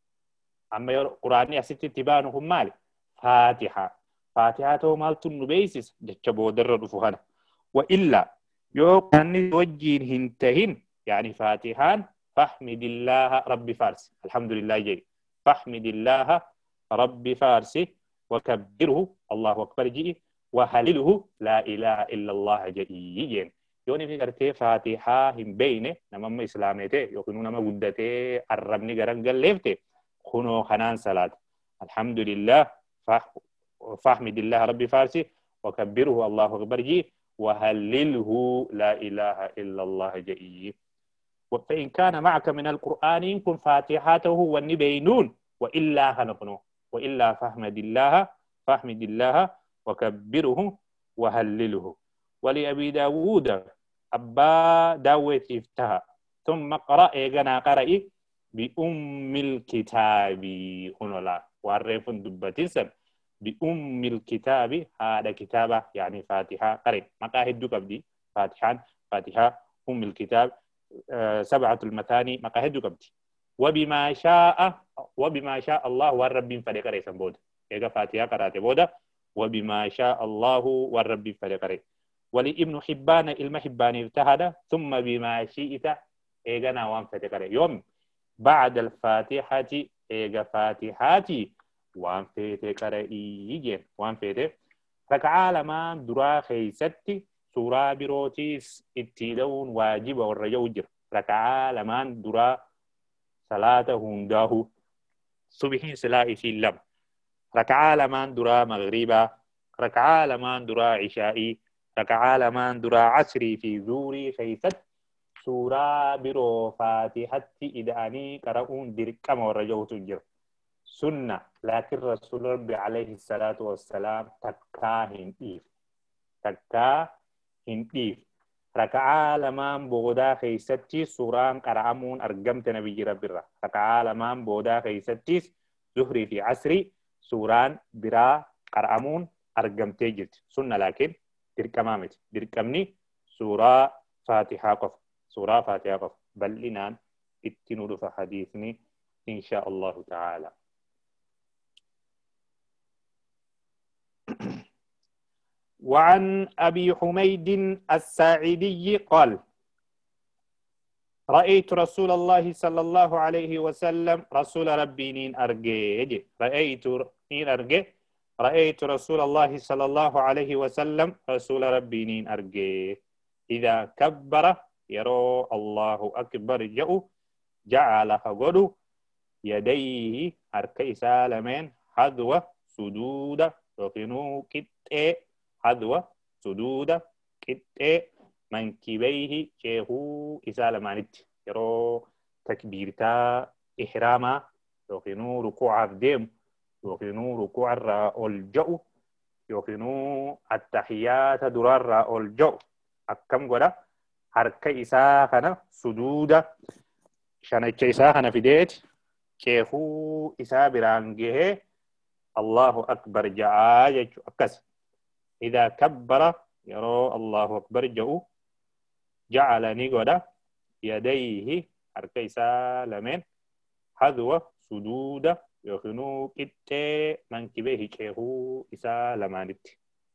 S2: أما قرآني أستي تبانهم مالي فاتحة فاتحة مال تنبيسس جتشبو در رفوهنا وإلا يوقعني توجين هنتهن يعني فاتحان فاحمد الله رب فارس الحمد لله جي فاحمد الله رب فارس وكبره الله أكبر جي وهلله لا إله إلا الله جي يوني في قرتي فاتحة هم بينه نمام إسلاميته يقولون نما قدته الربني قرق الليفته خنو خنان صلاة الحمد لله فاحمد الله رب فارس وكبره الله أكبر جي وهلله لا إله إلا الله جي فإن كان معك من القرآن كن فاتحاته والنبينون وإلا خنقنه وإلا فاحمد الله فاحمد الله وكبره وهلله ولأبي داود أبا داود افتها ثم قرأ إيغانا قرأي بأم الكتاب هنا لا وعرف دبتين بأم الكتاب هذا كتابة يعني فاتحة قرأ مقاهد دكبدي فاتحان فاتحة أم الكتاب أه سبعة المثاني مقاهد دكبدي وبما شاء وبما شاء الله والرب فلقرأ سنبود إيغا فاتحة قرأت بودا وبما شاء الله والرب فلقرأ ولابن حبان المحبان ابتهد ثم بما شئت إيغا نوام فتقرأ يوم بعد الفاتحة إيغا فاتحاتي وان فيتي قرئي وان فيتي ركعة لما درا خيستي سورة بروتيس اتدون واجب والرجوجر ركعة لما درا صلاة هنداه صبحين صلاة سلم ركعة لما درا مغربا ركعة لما درا عشائي ركعة لما درا عصري في زوري خيست سورة برو فاتحة إداني قرؤون دركم والرجوج جر سنة لكن رسول ربي عليه الصلاة والسلام تكا هنديف تكا هنديف ركعة لمان بودا خيستي سوران قرامون أرقمت نبي ربي را ركعة لمان بودا خيستي زهري في عصري سوران برا قرامون أرقمت جلت سنة لكن دركمامت دركمني سورة فاتحة قف سورة فاتحة قف بل لنان اتنور فحديثني إن شاء الله تعالى وعن أبي حميد الساعدي قال رأيت رسول الله صلى الله عليه وسلم رسول ربي نين أرجي رأيت نين أرجي رأيت رسول الله صلى الله عليه وسلم رسول ربي نين أرجي إذا كبر يرى الله أكبر جاء جعل فقدو يديه أركي سالمين حذو سدود وقنو كتئ حذو سدود كتئ منكبيه شيخو إسالة مانت يرو تكبيرتا إحراما يوكينو ركوع ديم يوكينو ركوع الجو يوكينو التحيات درار الجو أكم قدا حركة إساء خنا سجودة شانك إساء خنا فيديت شيخو إساء برانجه الله أكبر جاء أكس إذا كبر يرى الله أكبر جاء جعلني قدا يديه حركة إساء لمن حذو سجودة يوكينو كتة منكبه شيخو إساء لمانت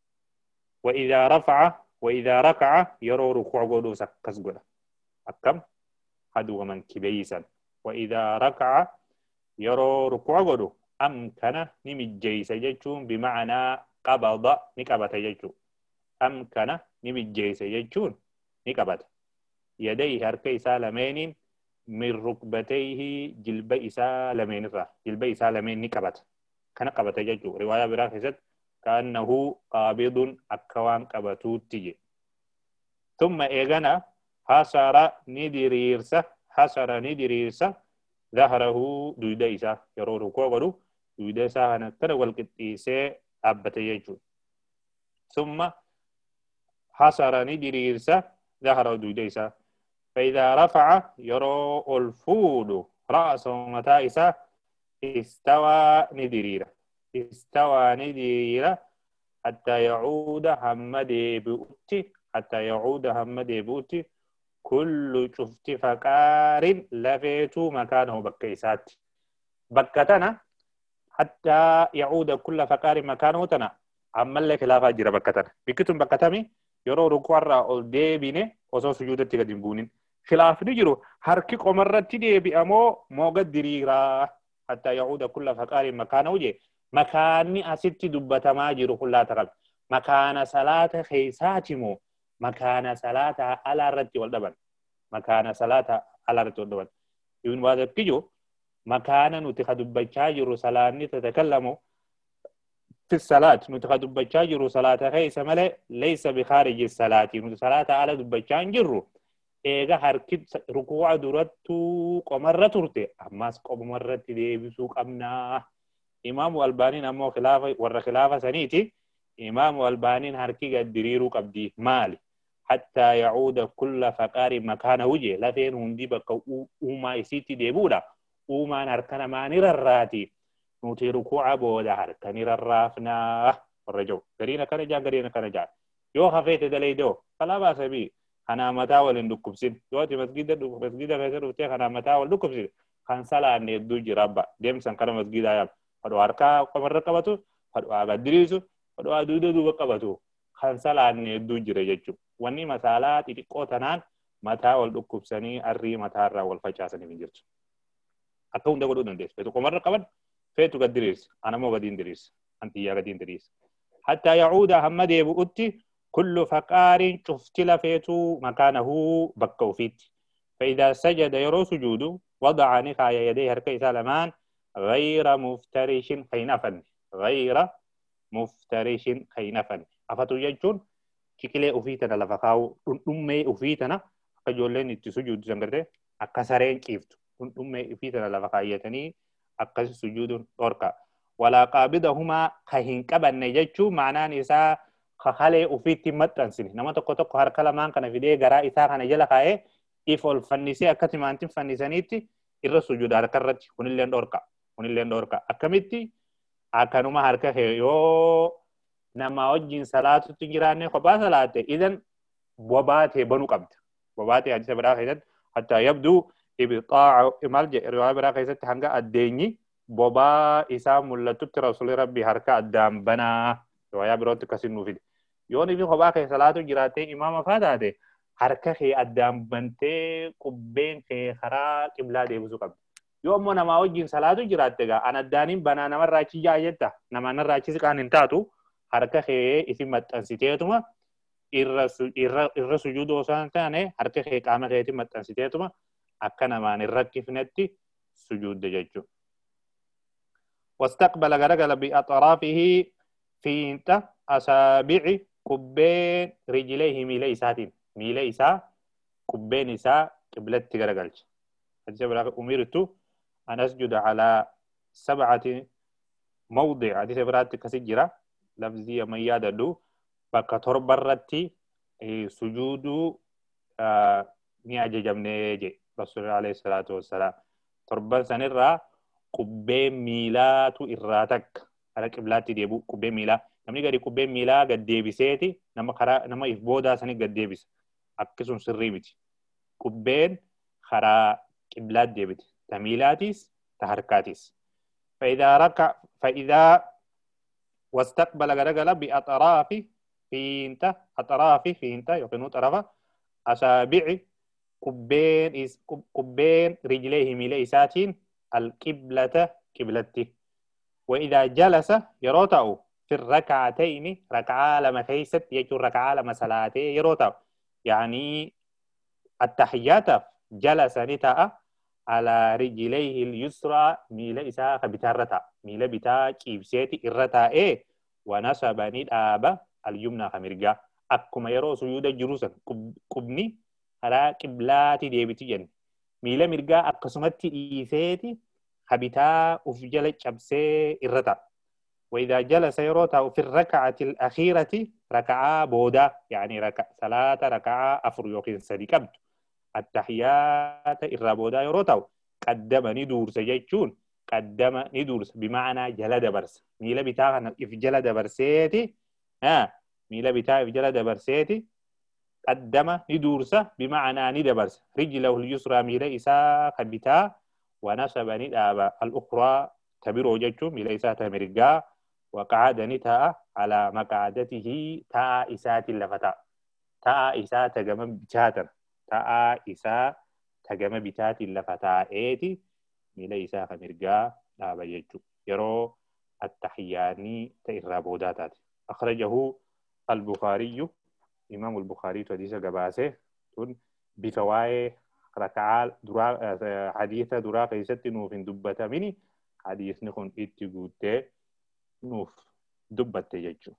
S2: وإذا رفع وإذا ركع يرى ركوع قدو سكس قدا أكم حدو من كبيسا وإذا ركع يرى ركوع قدو أمكن نمجيس جيشون بمعنى قبض نكبت جيشون أمكن نمجيس جيشون نكبت يديه هركي سالمين من ركبتيه جلب سالمين را جلب سالمين نكبت كان قبت جيشون رواية براخزت كأنه قابض أكوان قبطو تيجي ثم إيغانا حسر ندريرسة حسر ندريرسة ظهره دويدايسا يرو ركوع ودو دويدايسا هنكتر والقتيسة أبتيجو ثم حسر ندريرسة ظهره دويدايسا فإذا رفع يرو الفود رأسه متائسا استوى ندريرة استوى نديرة حتى يعود حمد بؤتي حتى يعود حمد بؤتي كل شفت فقار لفيتو مكانه بكيسات بكتنا حتى يعود كل فقار مكانه تنا عمل لك لا فاجر بكتنا بكتم بكتامي يرو ركوع را ديبينه وسو سجود تيغدين بونين خلاف نجرو حركي قمرت ديبي امو موغد دريرا حتى يعود كل فقار مكانه جي مكاني أسيتي دبتا ما جيرو كلها تقل مكان صلاة خيساتمو مكان صلاة على الرد والدبن مكان صلاة على الرد والدبن يقول هذا كيجو مكان نتخذ بجاجر صلاة تتكلم في الصلاة نتخذ بجاجر صلاة خيس ملي ليس بخارج الصلاة نتخذ صلاة على بجاجر إيغا حركت ركوع درتو قمرة ترتي أماس قمرة دي بسوق أمنا إمام البانين أمو خلافة ور خلافة سنيتي إمام البانين هركي قد دريرو قبدي مالي حتى يعود كل فقار مكان وجه لفين هندي بك أوما يسيتي ديبودا أوما نركنا ما نرراتي نوتي ركوع بودا هركا نررافنا ورجو قرينا كان جا قرينا كان جا يو خفيت دلي دو فلا باس بي خنا متاول اندوكم سين يوتي مسجد مسجد فيسر وتي خنا متاول دوكم سين خان سلا ني دوجي ربا ديم سانكر مسجد ايام pada warka kamar kabatu pada aga dirisu pada adu du kabatu khansala ne du jire jechu wani masala titi qotanan mata wal dukubsani arri mata ra wal fachasani min jirtu akau nda godo ndes fetu kamar kaban fetu gadiris ana mo gadin diris anti ya gadin diris hatta yauda hamadi bu utti kullu faqarin tuftila fetu makanahu bakkawfit fa idha sajada yaru sujudu wada'a nikhaya yadayhi harkay salaman غير مفترش خينفا غير مفترش خينفا أفتو يجون كيكلي أفيتنا لفقاو أمي أفيتنا أجولين التسجود زنجرته أكسرين كيفتو أمي أفيتنا لفقايتني أكس سجود أوركا ولا قابضهما خهين كبن نجتشو معناه نساء خخالي أفيتي متنسني نما تقو تقو هر كلمان كان فيديو غرا إساء خان جلا خايه إفول فنسي أكتي مانتين فنسانيتي إرى سجود هركرت كنلين أوركا kunilleen dhorka akkamitti akkanuma harka kee yoo nama wajjin salaatutti jiraanne kophaa salaatte idan bobaatee banuu qabda bobaatee hadisa biraa keessatti hatta yabduu ibxaacu maal jedhe riwaayaa biraa keessatti hanga addeenyi bobaa isaa mul'atutti rasuuli rabbii harka addaan banaa riwaayaa birootti akkasiin nuuf fide yoo nifi kophaa kee salaatu jiraattee imaama faa taate harka kee addaan bantee qubbeen kee karaa qiblaa deebisuu qabda yoo ammoo nama wajjin salaatu jiraatte gaa an addaaniin banaa namarraa achi jaa jetta nama narraa achi siqaan hin taatu harka kee isin maxxansiteetuma irra sujuudu osoo hin taane harka kee qaama keetiin maxxansiteetuma akka namaan hin rakkifnetti sujuudde jechuudha. واستقبل غرغل بأطرافه فينت أصابع قبين رجليه ميليسات ميلا إسا كبين إسا قبلت تغرقلش حديث براك أمرت أن أسجد على سبعة موضع حديث براك كسجرة لفظية ميادة دو بكا تربرتي سجود ni ajajamne je rasul alayhi salatu wassalam torban sanirra kubbe milatu irratak ala qiblati debu kubbe mila namni gadi kubbe mila gad debiseti nama khara nama ifboda sani gad debis akkisun sirri miti kubben khara qiblat debiti tamilatis taharkatis fa idha raka fa idha واستقبل غرغلا باطراف فينتا اطراف فينتا يقنو طرفا اصابع كبين إس كبين رجليه ميليساتين القبلة قبلتي وإذا جلس يروتاو في الركعتين ركعة لما كيست يجو ركعة لما صلاتي يروتاو يعني التحيات جلس نتا على رجليه اليسرى ميليسا خبتارتا ميلا بتا كيبسيتي الرتا إيه ونصب ندابا اليمنى خمرجا أكما يرو سجود جروسا كبني هذا قبلاتي ديبتي جن ميلا مرجع أقسمتي إيثيتي خبيتا أفجل شبسي الرتا وإذا جلس يروتا في الركعة الأخيرة ركعة بودا يعني ركع ثلاثة ركعة أفر يوكين سديكبت التحيات الرابودا يروتا قدم ندور سجيتشون قدم ندور بمعنى جلد برس ميلا بتاعنا إفجل دبرسيتي ها ميلا بتاع إفجل دبرسيتي قدم ندورسه بمعنى ندبرس رجله اليسرى ميلا إسا خبتا ونصب ندابا الأخرى تبيرو ججو ميلا إسا تمرقا وقعد نتا على مقعدته تا إسات اللفتا تا إسا تقم بتاتا تا إسا تقم بتات اللفتا إيتي ميلا إسا خمرقا دابا ججو يرو التحياني تإرابوداتات أخرجه البخاري إمام البخاري حديث جباسه تون بفواي ركعة درا حديث درا قيست نوف دبته مني حديث نكون إتجوته نوف دبته يجو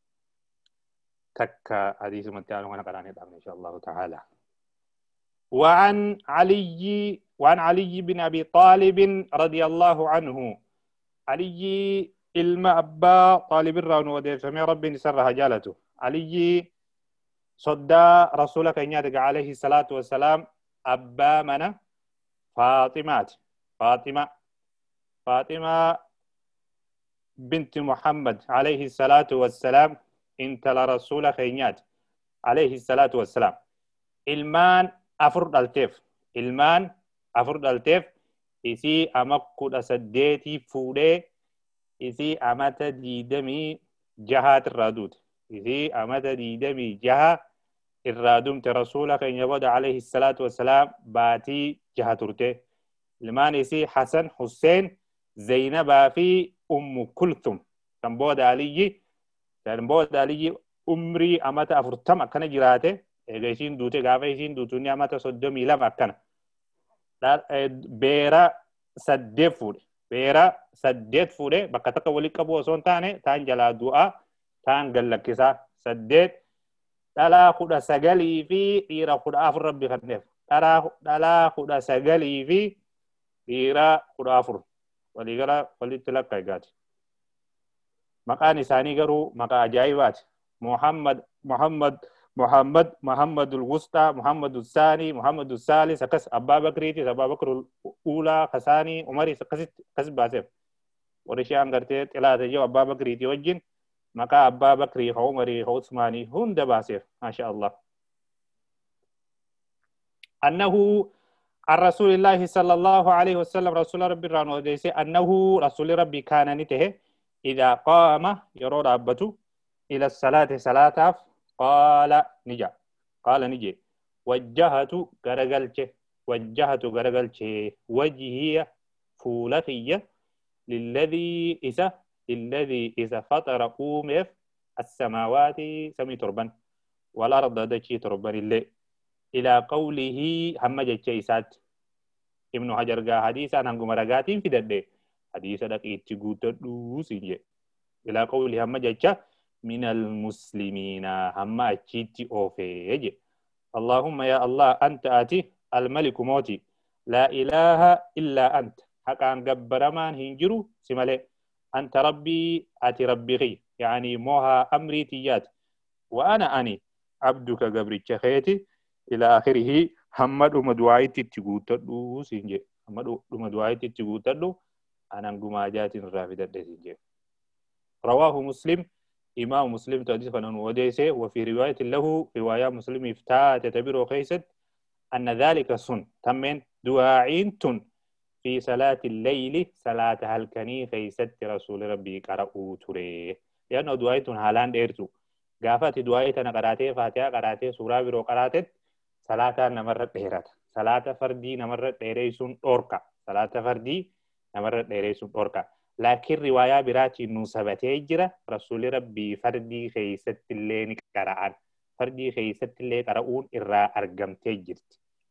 S2: تك حديث متعال وانا قراني إن شاء الله تعالى وعن علي وعن علي بن أبي طالب رضي الله عنه علي ilma abbaa xaalibirraa nu odeeffamee rabbiin isarra hajaalatu aliyyi soddaa rasuula keenyaati alayhi salaatu wassalaam abbaa mana faaximaati faaxima faaxima binti muhammad alayhi salaatu wassalaam intala rasuula keenyaati alayhi salaatu wassalaam ilmaan afur dhalteef ilmaan afur dhalteef isii ama kudha saddeetii fuudhee isii amata diidamii jahaat irraa duute isii amata diidamii jaha irraa dumte rasuula keenya booda alayhi salaatu wassalaam baatii jaha turte ilmaan isii hasan hussein zaynabaa fi ummu kulthum kan booda aliyyi kan booda aliyyi umrii amata afurtam akkana jiraate eega isiin duute gaafa isiin duutunni amata soddomii lama akkana beera saddeet fuudhe beera saddeet fuudhe bakka takka walitti qabu osoo hin taane taan jalaa du'aa taan gallakkisaa saddeet dhalaa kudha sagalii fi dhiira kudha afur rabbi kanneef dhalaa kudha sagalii fi dhiira kudha afur waliigala walitti lakka egaati maqaan isaanii garuu maqaa ajaa'ibaati muhammad muhammad محمد محمد الوسطى محمد الثاني محمد الثالث كس أبا بكريتي أبا بكر الأولى كساني عمري كس كس باسف ورشان قرتي تلا تجوا أبا بكريتي وجن مكا أبا بكري هو عمري هو عثماني هند باسف ما شاء الله أنه الرسول الله صلى الله عليه وسلم رسول ربي رانو ديسي أنه رسول ربي كان نته إذا قام يرود أبته إلى الصلاة صلاة قال نجا قال نجي وجهت غرغلچه وجهت غرغلچه وجهي فولخيه للذي اذا الذي اذا فطر قوم السماوات سمي تربن والارض دچي تربن اللي الى قوله همجه ايسات ابن حجر غا حديثا نغم رغاتين في دده حديث دقيت غوتدو سيجه الى قوله همجه من المسلمين هم أجيتي أوفي اللهم يا الله أنت آتي الملك موتي لا إله إلا أنت حقا قبر من هنجرو سمالي أنت ربي آتي ربي غي يعني موها أمري تيات وأنا أني عبدك قبر الشخيتي إلى آخره حمد مدوعيتي تقوتلو سنجي حمد مدوعيتي تقوتلو أنا قماجات رافدة سنجي رواه مسلم إمام مسلم تحديث فنان وديسه وفي رواية له رواية مسلم افتاء تعتبر خيست أن ذلك سن تمن دعاءين تن في صلاة الليل صلاة هلكني خيست رسول ربي قرأوا تري لأنه دعاءين هالان ديرتو قافت دعاءين قراتي فاتحة قراتي سورة برو قراتت صلاة نمرت ديرات صلاة فردي نمرت ديريسون أوركا صلاة فردي نمرت ديريسون أوركا لكن رواية براتي نوسبتي جرا رسول ربي فردي خيست اللي قرأان فردي خيست اللي قرأون إرى أرقمتي جرت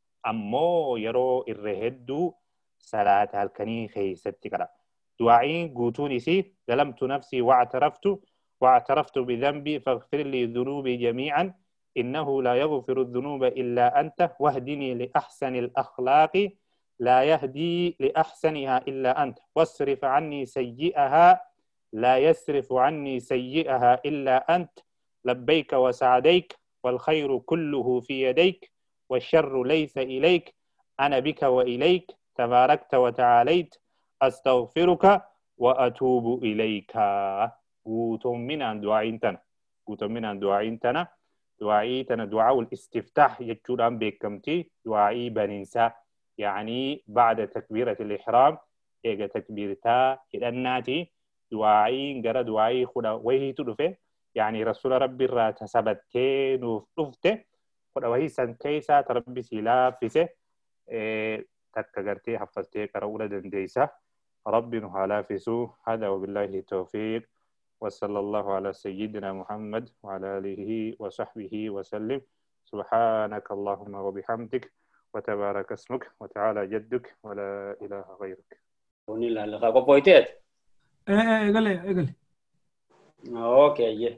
S2: أمو يرو إرهدو صلاة هالكني خيست قرأ دعائين قوتوني سي ظلمت نفسي واعترفت واعترفت بذنبي فاغفر لي ذنوبي جميعا إنه لا يغفر الذنوب إلا أنت واهدني لأحسن الأخلاق لا يهدي لأحسنها إلا أنت واصرف عني سيئها لا يصرف عني سيئها إلا أنت لبيك وسعديك والخير كله في يديك والشر ليس إليك أنا بك وإليك تباركت وتعاليت أستغفرك وأتوب إليك قوتم من عن دعائين تنا قوتم من عن دعائين تنا دعائي تنا دعاء الاستفتاح يجود عن بكمتي دعائي بننسى يعني بعد تكبيرة الإحرام إيجا تكبيرتا كدناتي دعائي غير دعائي خدا وهي تدفه يعني رسول ربي را تثبتي نفته خدا وهي سن كيسا تربي سيلا فيسه إيه تكغرتي حفظتي قرأولا دنديسا ربي نحالا فيسو هذا وبالله التوفيق وصلى الله على سيدنا محمد وعلى آله وصحبه وسلم سبحانك اللهم وبحمدك وتبارك اسمك وتعالى جدك ولا إله غيرك.
S4: ونلا لقى بويتات.
S3: ايه ايه قال ايه قال.
S4: اوكي ايه.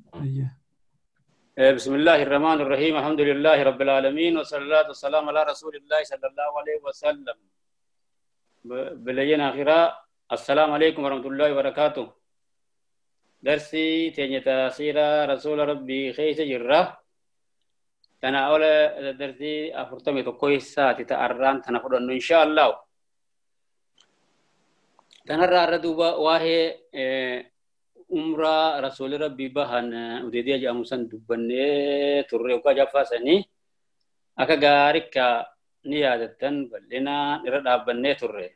S3: ايه.
S4: بسم الله الرحمن الرحيم الحمد لله رب العالمين والصلاة والسلام على رسول الله صلى الله عليه وسلم. بلينا آخرا السلام عليكم ورحمة الله وبركاته. درسي تنيتا سيرة رسول ربي خيس جرة. تنا أولا درسي أفرطمي تقويسا تتأران تنفرن إن شاء الله. تنا الردوبة واهي umrah Rasul Rabbi bahan udah dia jamusan dubbanne turre uka jafasani aka garika niyadatan balena irada banne turre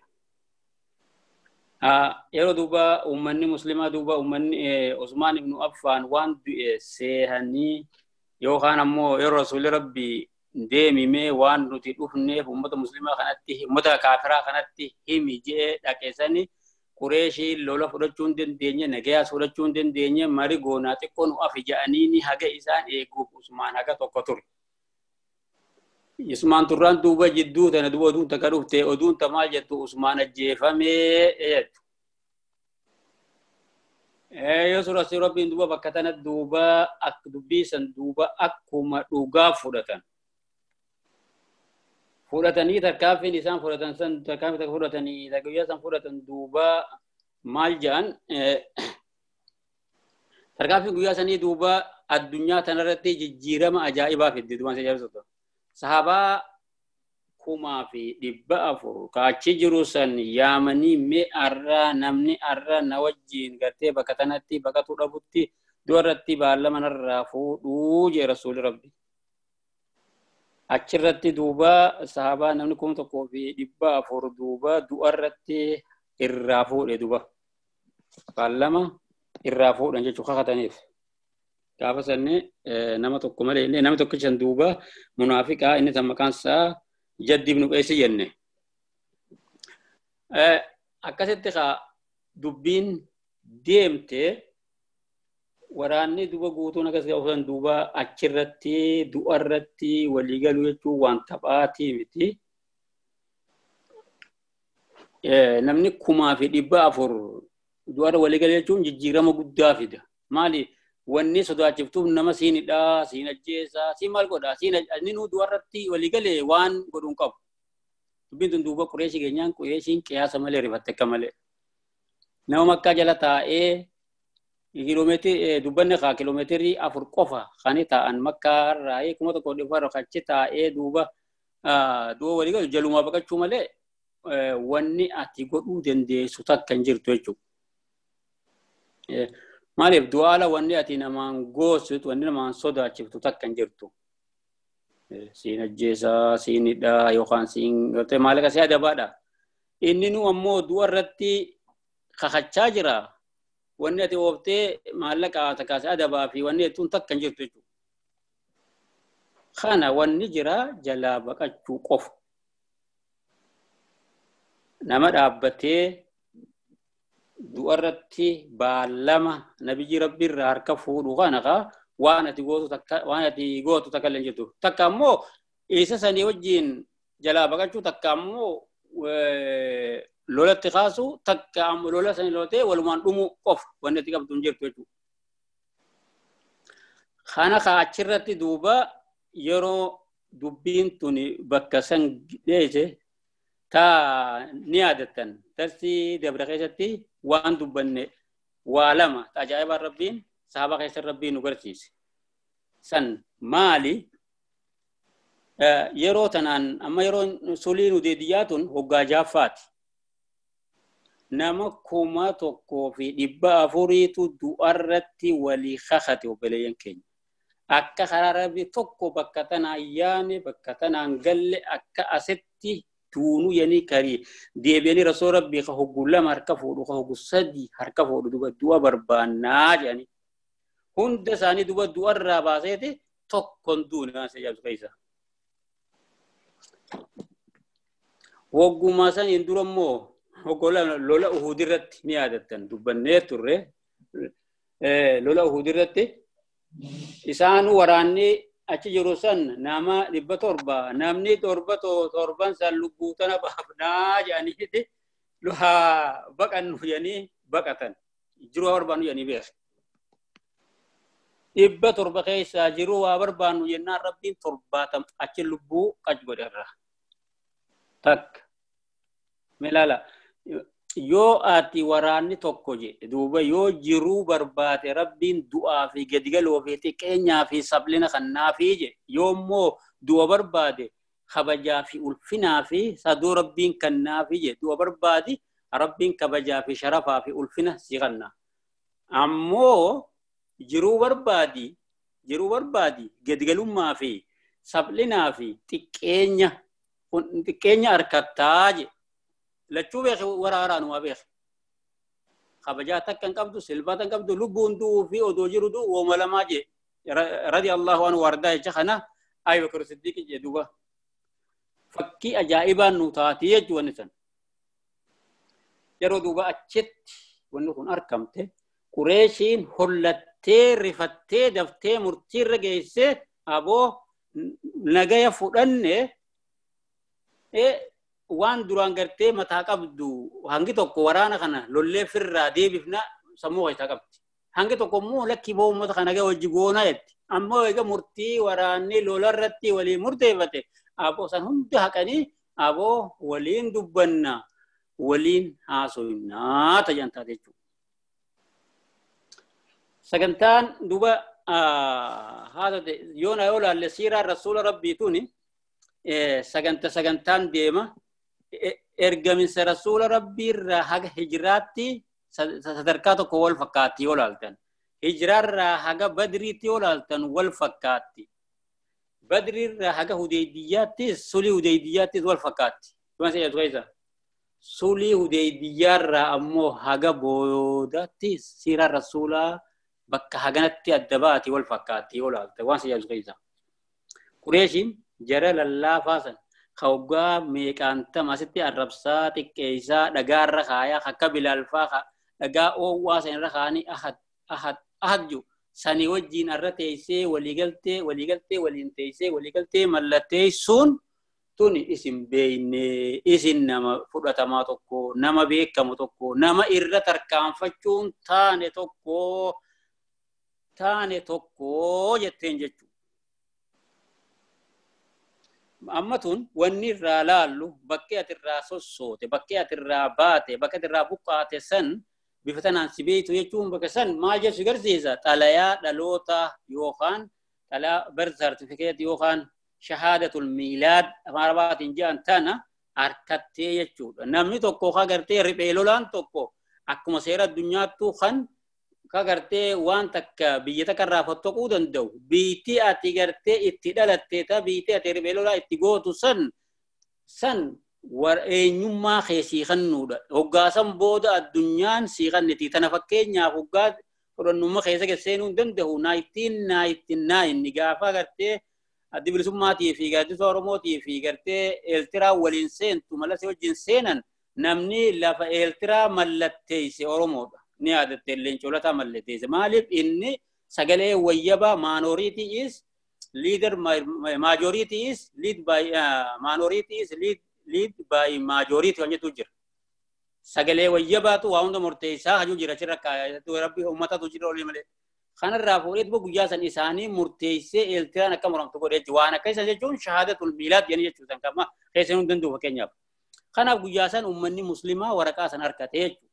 S4: ah yaro duba ummanni muslima duba ummanni Uthman ibn Affan wan sehani yo khana mo yaro Rasul Rabbi demi me wan nuti dufne ummata muslima kanatti ummata kafira kanatti himi je dakesani Quraishi lola fudhachuun dandeenye nagaya fudhachuun dandeenye mari goonaa xiqqoon afi ja'aniini haga isaan eeguuf Usmaan haga tokko ture. Usmaan turraan duuba jidduu tana duuba oduun takka dhufte oduun tamaa jettu Usmaan ajjeefamee jettu. Yoo suura si rabbiin duuba bakka tana duuba akka dubbii san duuba akkuma dhugaa fudhatan. Fudhatanii tarkaanfiin isaan fudhatan san tarkaanfii takka fudhatanii guyyaa san fudhatan duuba maal jedhan tarkaanfiin guyyaa sanii duuba addunyaa tanarratti jijjiirama ajaa'ibaa fiddi duuba isa jabsatu. Sahabaa kumaa fi dhibba afur kaachi jiru san yaamanii mee arraa namni arraa na wajjiin gartee bakka tanatti bakka tudhabutti du'arratti baallama narraa fuudhuu jee Rasuuli Rabbi. Achirratti duuba sahabaa namni kun tokkoo fi dhibba afur duuba du'arratti irraa fuudhe duuba. Baallama irraa fuudhan jechuun kakataniif. Gaafa sanni nama tokko malee illee nama tokko shan duuba munaafiqaa inni san maqaan isaa Jaddi ibn Qeys jenne. Akkasitti kaa dubbiin deemtee waraanni duuba guutuun akkas gaafa duuba achirratti du'arratti waliigaluu jechuun waan taphaatii miti. Namni kumaa fi dhibba afur du'arra waliigaluu jechuun jijjiirama guddaa fida. Maali wanni sodaachiftuuf nama siinidha siin ajjeesa siin maal godha siin inni nu duwarratti walii galee waan godhuun qabu dubbiin tun duuba qureeshii keenyaan qureeshiin qiyaasa malee rifatte akka malee nama makkaa jala taa'ee kiiloomeetirii dubbanne kaa kiiloomeetirii afur qofa kan taa'an makkaa irraa kuma tokko dhibba irra kachi taa'ee duuba duuba walii galu jalumaa baqachuu malee wanni ati godhuu dandeessu takka hin jirtu jechuudha. Maaliif du'aala wanni ati namaan goosutu wanni namaan sodaachiftu takka hin jirtu. Siin ajjeesaa, siinidhaa yookaan siin maallaqa si adabaadha. Inni nu ammoo du'a irratti kakachaa jira. Wanni ati ooftee maallaqa takkaas adabaa fi wanni jettuun takka hin jirtu jechuudha. Kana wanni jira jalaa baqachuu qofa. Nama dhaabbatee du'arratti baalama nabiyyi rabbi irraa harka fuudhu kana ka waan ati gootu takka waan ati gootu takka illee jirtu takka ammoo isa sanii wajjin jalaa baqachuu takka ammoo lolatti kaasu takka ammoo lola sanii loltee walumaan dhumu qofa wanni ati qabdu hin jirtu jechuudha. Kana ka achirratti duuba yeroo dubbiin tuni bakka san dheeyse taa ni yaadatan tarsi dabra keessatti waan dubbanne waa lama ajaa'iba rabbiin saaba keessa rabbiin nu garsiise san maali yeroo tanaan amma yeroo suliin udeediyaatun hoggaa jaaffaati nama kuma tokkoo fi dhibba afuriitu du'arratti walii kakate obboleeyyan keenya akka karaa rabbi tokko bakka tanaan yaane bakka tanaan galle akka asitti tuunu yani kari deebi'anii rasuul rabbii ka hoggu lama harka fuudhu ka hoggu sadii harka fuudhu duba du'a barbaannaa jedhanii hunda isaanii duba du'a irraa baaseeti tokkon duunaa isa jaabsu keessa. Hogguma san hin dura immoo hoggola lola Uhud irratti ni yaadattan dubbannee turre lola Uhud irratti isaan waraanni achi jiru san nama dhibba torba namni torba torban san lubbuu tana baafnaa jedhanii fide luhaa baqannu jedhanii baqatan jiru waa barbaannu jedhanii beeku. Dhibba torba keessaa jiru waa barbaannu jennaan rabbiin torbaatam achi lubbuu qac godherra. Takka milaala yoo ati waraanni tokko jedhe duuba yoo jiruu barbaade rabbiin du'aa fi gadigaloo fi xiqqeenyaa fi sablina kannaa fi jedhe yoo immoo du'a barbaade kabajaa fi ulfinaa fi saduu rabbiin kannaa fi jedhe du'a barbaadi rabbiin kabajaa fi sharafaa fi ulfina si kannaa. Ammoo jiruu barbaadi jiruu barbaadi gadigalummaa fi sablinaa fi xiqqeenya xiqqeenya harkattaa jedhe. Lachuu beekhe waraaraan waa beekhe. Kabajaa takka hin qabdu, silbaa takka hin qabdu, lubbuun du'uu fi odoo jiru du'u wooma lamaa jee. Radiyallahu anhu wardaa jecha kana Abii Bakr Siddiq jee duuba. Fakkii ajaa'ibaan nu taatee jechuu wanni san. Yeroo duuba achitti wanni kun argamte Qureeshiin hollattee rifattee daftee murtiirra geessee aboo nagaya fudhanne waan duraan gartee mataa qabdu hangi tokko waraana kana lollee firraa deebifna sammuu keessaa qabdi. Hangi tokko immoo lakkii boo uummata kana gaa wajji goonaa jetti. Ammoo egaa murtii waraanni lolarratti waliin murteeffate aboo san hundi haqanii aboo waliin dubbanna waliin haasoynaa tajantaa jechuudha. Sagantaan duba haala yoo na yoo laalle siiraa rasuula rabbii tuni saganta sagantaan deema ergaminsa rasuula rabbii irraa haga hijiraatti sadarkaa tokko wal fakkaatti yoo laaltan. Hijiraarraa haga badriitti yoo laaltan wal fakkaatti. Badriirraa haga Hudaybiyaattis sulii Hudaybiyaattis wal fakkaatti. Dhuman seeyatu keessa. Sulii Hudaybiyaarraa ammoo haga boodaatti siiraa rasuulaa bakka haganatti adda baati wal fakkaatti yoo laaltan waan seeyatu keessa. Qureeshiin jara lallaafaa san hoggaa meeqaantama asitti arrabsaa xiqqeessaa dhagaarra kaayaa akka bilaalfaa dhagaa oowwaa sanirra kaanii ahad ahad ahad jiru sanii wajjiin arra teessee waliigaltee waliigaltee waliin teessee waliigaltee mallatteessuun tun isin beeyne isin nama fudhatamaa tokko nama beekamu tokko nama irra tarkaanfachuun taane tokko taane tokko jetteen jechuudha. Amma tun wanni irraa laallu bakkee ati irraa sossoote, bakkee ati irraa baate, bakkee ati irraa buqqaate san bifa tanaan si beektu jechuun bakka san maal jechuun agarsiisa xalayaa dhaloota yookaan xalayaa birth certificate yookaan shahaadatul miilaad afaan arabaatiin jedhan tana harkattee jechuudha. Namni tokko ka gartee riphee lolaan tokko akkuma seera addunyaattuu kan ka gartee waan takka biyya takka irraa fottooquu danda'u biitii ati gartee itti dhalattee ta biitii ati riphee lolaa itti gootu san san war eenyummaa kee sii kennuudha. Hoggaasan booda addunyaan sii kenniti. Tana fakkeenyaaf hoggaa fudhannummaa keessa seenuu hin danda'u. Naayitiin naayitiin naayin gaafa gartee addi bilisummaatii fi gaaddisa Oromootii fi gartee Eeltiraa waliin seentu mallattee wajjin seenan namni lafa Eeltiraa mallatteesse Oromoodha. Ni yaadatte leencoolataa mallatteesse. Maaliif inni sagalee wayyabaa minority is leader majority is lead by minority is lead lead by majority kan jedhu jira. Sagalee wayyabaatu waa hunda murteessaa hajuu jira achirra kaayatu rabbi uummatatu jira olii malee. Kanarraa fuudhee guyyaa san isaanii murteessee Eeltiraan akka muramtu godhee jiru. Waan akka isa jechuun shahaadatul miilaad jedhanii jechuudha. Kama keessa hin danda'u fakkeenyaaf. Kanaaf guyyaa san uummanni muslimaa waraqaa san harkatee jechuudha.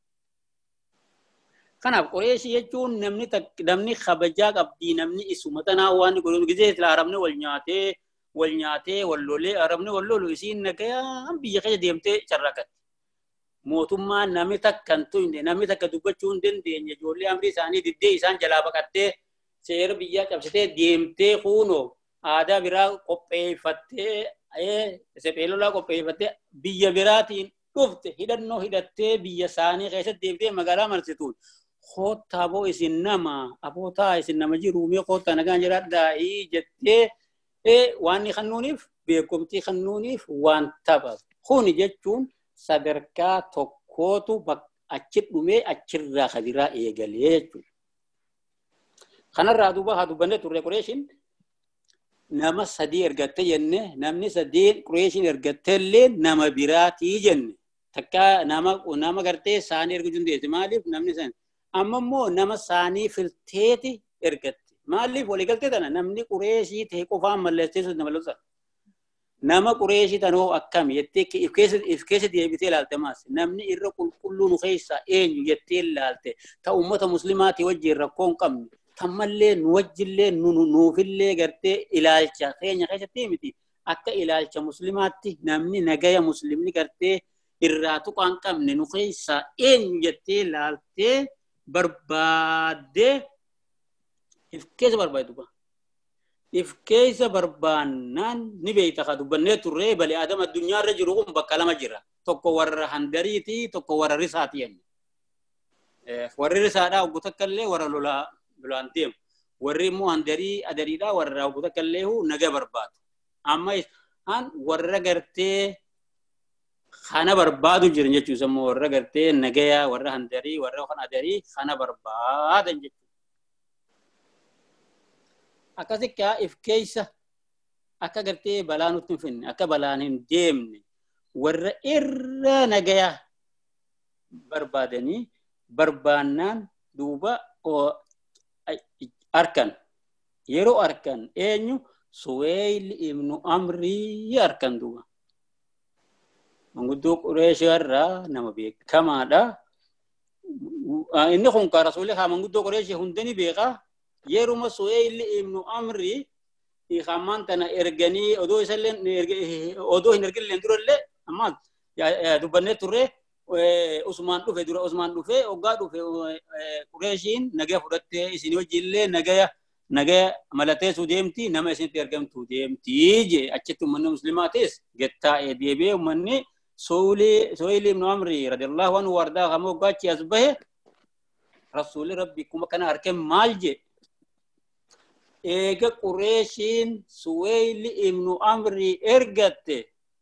S4: Kanaaf Qureeshii jechuun namni namni kabajaa qabdii namni isuma tanaa waan godhu gizee isla arabni wal nyaatee wal nyaatee wal lolee arabni wal lolu isiin nagayaan biyya keessa deemtee carraaqatti. Mootummaan namni takka hin tuyne namni takka dubbachuu hin dandeenye ijoollee amrii isaanii diddee isaan jalaa baqattee seera biyyaa cabsitee deemtee kuunoo aadaa biraa qopheeffattee sepheelolaa qopheeffattee biyya biraatiin dhufte hidhannoo hidhattee biyya isaanii keessatti deemtee magaalaa marsituun. Kota bo isin nama abota isin nama jiru mi kota nagaan jiraadhaa jettee e waan kannuuniif beekumtii kannuuniif waan taphatu. Kuni jechuun sadarkaa tokkootu achi dhumee achirraa kadiraa eegalee jechuudha. Kanarraa duuba haa dubbanne turre Qureeshiin nama sadii ergatte jenne namni sadeen Qureeshiin ergattellee nama biraatii jenne. Takka nama nama gartee isaanii ergu jundeessi maaliif namni san amma immoo nama isaanii filteeti ergatte. Maaliif waliigaltee tana namni Qureeshii ta'e qofaan mallatteessu nama losa. Nama Qureeshii tanoo akkam jettee if keessa deebitee ilaalte maas namni irra qulqulluu nu keessa eenyu jettee ilaalte ta ummata muslimaatii wajjin rakkoo hin qabne tammallee nu wajjillee nuufillee gartee ilaalcha keenya keessatti miti akka ilaalcha muslimaatti namni nagaya muslimni gartee irraa tuqaa hin qabne nu keessa eenyu jettee ilaaltee barbaadde if keessa barbaaddu ba if keessa barbaannaan ni beeyta ka dubbannee turree bali aadama addunyaarra jiru kun bakka lama jira tokko warra handariiti tokko warra risaati jenna warri risaadhaa obbo takkallee warra lolaa lolaan deemu warri immoo handarii adariidhaa warra obbo takkallee naga barbaadu amma isaan warra gartee kana barbaadu jiran jechuudha immoo warra gartee nagaya warra handarii warra kan adarii kana barbaadan jechuudha. Akkasitti if keessa akka gartee balaa nutti hin finne akka balaan hin deemne warra irra nagaya barbaadanii barbaannaan duuba arkan yeroo arkan eenyu Suwayl ibnu Amrii arkan duuba. Manguddoo Qureeshii irraa nama beekamaadha. Inni kun ka rasuulli haa manguddoo Qureeshii hundanii beekaa. Yeruma Suwayl ibnu Amrii ikhamaan tana erganii odoo isallee odoo hin ergilleen durallee amma dubbannee turre Usmaan dhufe dura Usmaan dhufe hoggaa dhufe Qureeshiin nagaya fudhattee isin wajjillee nagaya nagaya malateessu deemti nama isinitti ergamtu deemti je achitti uummanni muslimaatis gettaa'ee deebi'ee uummanni Suwayl ibnu Amrii radiyallahu anhu wardaa kama hoggaachi as bahe rasuulli rabbi kuma kana harkee maal je Ega Qureeshiin Suwayl ibnu Amrii ergatte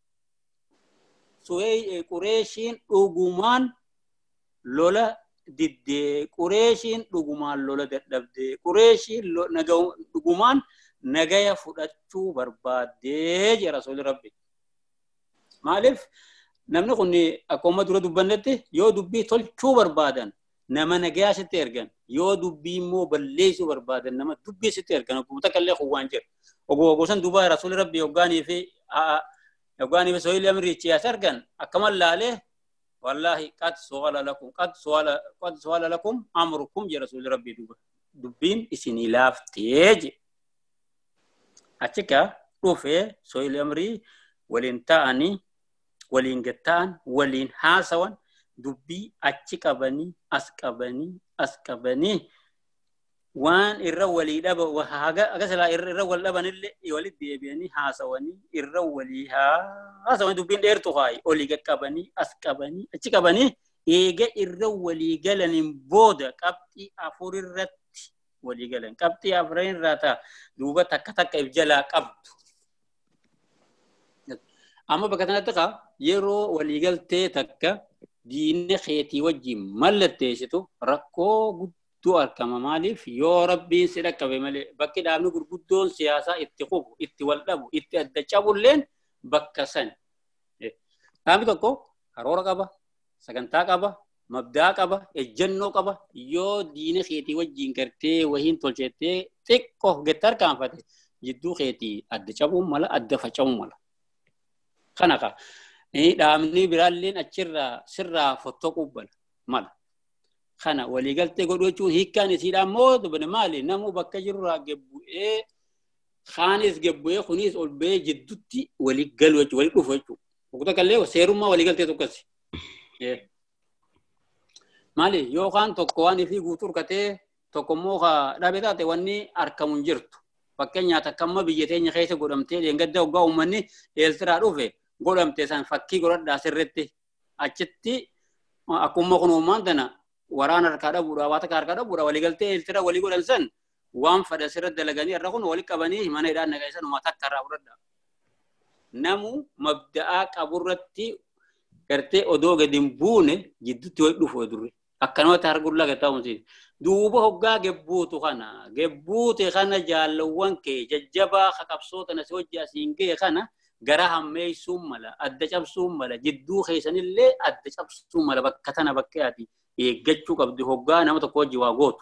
S4: Suwayl Qureeshiin dhugumaan lola diddee Qureeshiin dhugumaan lola dadhabdee Qureeshiin dhugumaan nagaya fudhachuu barbaaddee je rasuulli rabbi. Maaliif namni kun akkuma dura dubbannetti yoo dubbii tolchuu barbaadan nama nagayaa sitti ergan yoo dubbii immoo balleessuu barbaadan nama dubbeessitti ergan guutaa kallee waan jira ogoo gosan duba rasuul rabbi yoggaanii fi yoggaanii fi sohili amri ciyaas argan akkamal laalee wallahi qad suwala lakum qad suwala qad suwala lakum amrukum ya rasuul rabbi duba dubbiin isinii laaftee je achika dhufee sohili amri waliin ta'anii waliin gattaan waliin haasawan dubbii achi qabanii as qabanii as qabanii waan irra walii dhaba haga agasala irra wal dhabanillee walii deebi'anii haasawanii irra walii haasawanii dubbiin dheertu haay olii qaqqabanii as qabanii achi qabanii eega irra walii galaniin booda qabxii afur irratti walii galan qabxii afur irraa ta'a duuba takka takka if jalaa qabdu amma bakka kanatti ka yeroo walii galtee takka diinni keetii wajjin mallatteessitu rakkoo guddoo argama maaliif yoo rabbiin si dhaqqabe malee bakki dhaabni gurguddoon siyaasaa itti qubu itti wal dhabu itti adda cabulleen bakka san dhaabni tokko karoora qaba sagantaa qaba mabdaa qaba ejjennoo qaba yoo diinni keetii wajjin gartee wahiin tolchettee xiqqoo getta harkaanfate jidduu keetii adda cabuun mala adda faca'uun mala kanaka dhaabni biraalleen achirraa sirraa fottoo bala mala kana waliigaltee godhuu jechuun hiikkaan isiidhaan moo dubane maali namuu bakka jirurraa gebbu'ee kaanis gebbu'ee kunis ol ba'ee jidduutti walii galu jechuudha walii dhufu jechuudha boqota kallee seerummaa waliigaltee tokkosi maali yookaan tokko waan ifii guutuu urkatee tokko immoo dhaabee taate wanni argamu hin jirtu fakkeenyaaf akkamma biyya teenya keessa godhamtee leengadda hoggaa uummanni eeltiraa dhufe godhamte san fakkii godhadhaa sirriitti achitti akkuma kun uumaan tana waraana harkaa dhabuudha waa takka harkaa dhabuudha waliigaltee eeltira walii godhan san waan fadha sirriitti dalaganii irra kun walii qabanii mana hidhaan nagaisan uumaa takka irraa fudhadha namu mabda'aa qaburratti gartee odoo gadi hin buune jidduutti walii dhufu durre akkanumatti argullaa gattaa'umsi duuba hoggaa gebbuutu kana gebbuute kana jaallawwan kee jajjabaa qabsoota nasi hojii asiin ga'e kana gara hammeessuun mala adda cabsuun mala jidduu keessanillee adda cabsuun mala bakka tana bakka yaati eeggachuu qabdi hoggaa nama tokko hojii waa gootu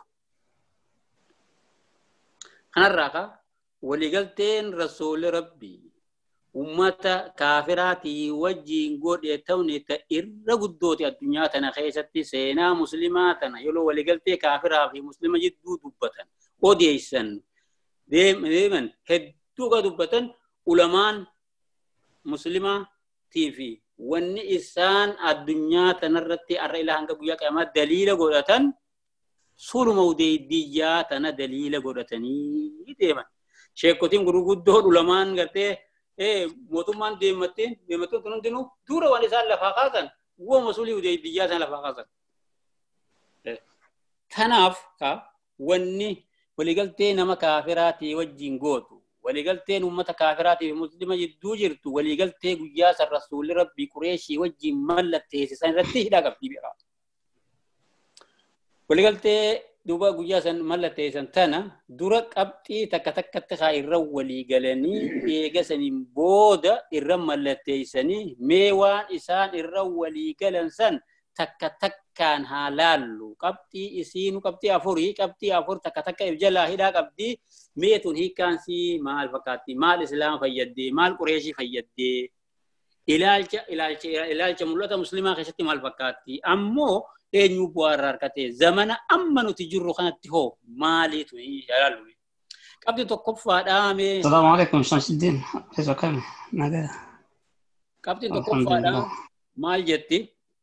S4: kanarraa ka waliigalteen rasuuli rabbii ummata kaafiraatii wajjiin godhe ta'uni ta irra guddooti addunyaa tana keessatti seenaa muslimaa tana yeroo waliigaltee kaafiraa fi muslima jidduu dubbatan odeessan deeman hedduu ka dubbatan ulamaan muslima tiifi wanni isaan addunyaa tanarratti arra ila hanga guyyaa qiyamaa daliila godhatan suluma udeeddiyyaa tana daliila godhatanii deeman sheekotiin gurguddoo ulamaan gartee eh mootummaan deematteen deemattoon kun hundinuu dura waan isaan lafaa kaasan woo masulii udeeddiyyaa sana lafaa kaasan kanaaf ka wanni waliigaltee nama kaafiraatii wajjin gootu waliigalteen ummata kaafiraatii fi muslima jidduu jirtu waliigaltee guyyaa san rasuulli rabbii qureeshii wajjin mallatteessisan irratti hidhaa qabdii beeka waliigaltee duuba guyyaa san mallatteessan tana dura qabxii takka takkatti haa irra waliigalanii eegasaniin booda irra mallatteessanii mee waan isaan irra waliigalan san takka takkaan haa laallu qabxii isiinu qabxii afurii qabxii afur takka takka if jalaa hidhaa qabdii meetun hiikkaansi maal fakkaatti maal islaama fayyaddee maal qureeshii fayyaddee ilaalcha ilaalcha ilaalcha mul'ata muslimaa keessatti maal fakkaatti ammoo eenyu bu'aarraa harkatee zamana amma nuti jirru kanatti hoo maaliitu ilaallu qabxii tokkoffaadhaa mee
S6: Assalamu alaikum Shamsuddin isa kam nagaa
S4: qabxii tokkoffaadhaa maal jetti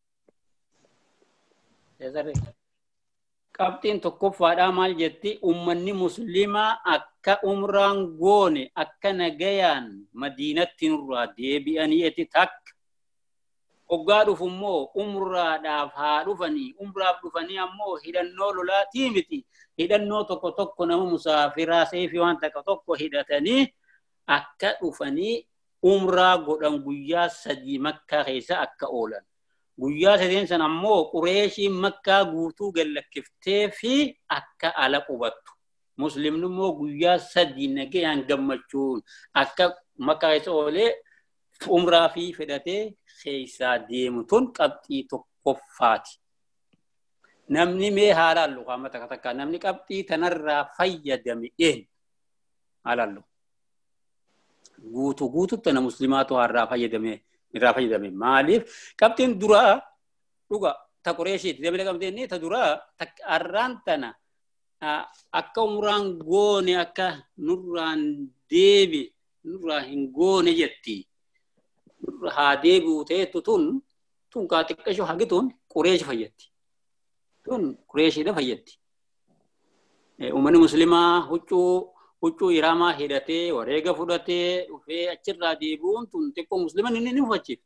S4: qabxiin tokkoffaadhaa maal jetti ummanni muslimaa akka umraan goone akka nagayaan madiinatti nurraa deebi'anii eti takka hoggaa dhufu immoo umraadhaaf haa dhufanii umraaf dhufanii ammoo hidhannoo lolaatii miti hidhannoo tokko tokko nama musaafiraa seefi waan takka tokko hidhatanii akka dhufanii umraa godhan guyyaa sadii makkaa keessa akka oolan guyyaa sadeen san ammoo qureeshiin makkaa guutuu gallakkiftee fi akka ala qubattu muslimni immoo guyyaa sadii nagayaan gammachuun akka makkaa keessa oolee umraa fi fedhatee keessaa deemu tun qabxii tokkoffaati namni mee haalaallu qaama takka takka namni qabxii tanarraa fayyadame een haalaallu guutuu guututti na muslimaatu harraa fayyadame irraa fayyadame maaliif qabxiin duraa dhuga ta Qureeshiiti dabala qabdeenni ta duraa arraan tana akka umraan goone akka nurraan deebi nurraa hin goone jetti haa deebi'u ta'etu tun tun kaa xiqqashu hagituun Qureeshi fayyatti tun Qureeshiidha fayyatti uummanni muslimaa huccuu huccuu iraamaa hidhatee wareega fudhatee dhufee achirraa deebi'uun tun xiqqoo musliman inni ni hufachiifti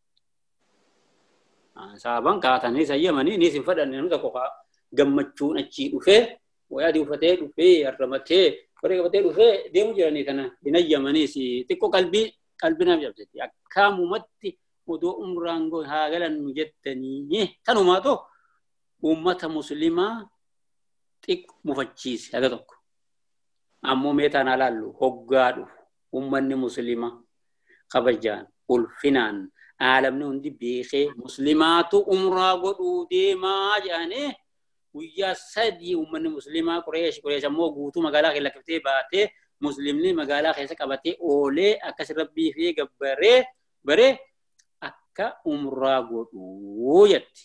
S4: saaban kaatanii sayyamanii ni sin fadhanne namni tokko gammachuun achii dhufee wayaa diufatee dhufee arramatee wareega fatee dhufee deemu jiranii kana hin ayyamanii si xiqqoo qalbii qalbinaaf jabsetti akkaamumatti odoo umraan goon haa galannu jettanii tanumaa ta'u ummata muslimaa xiqqoo mufachiise haga tokko ammoo meetaan alaallu hoggaa dhufu ummanni muslimaa kabajaan ulfinaan aalamni hundi beekee muslimaatu umraa godhuu deemaa jedhanii guyyaa sadii ummanni muslimaa Qureesh Qureesh ammoo guutuu magaalaa keessa lakkiftee baatee muslimni magaalaa keessa qabatee oolee akkas rabbii fi gabbaree baree akka umraa godhuu jetti.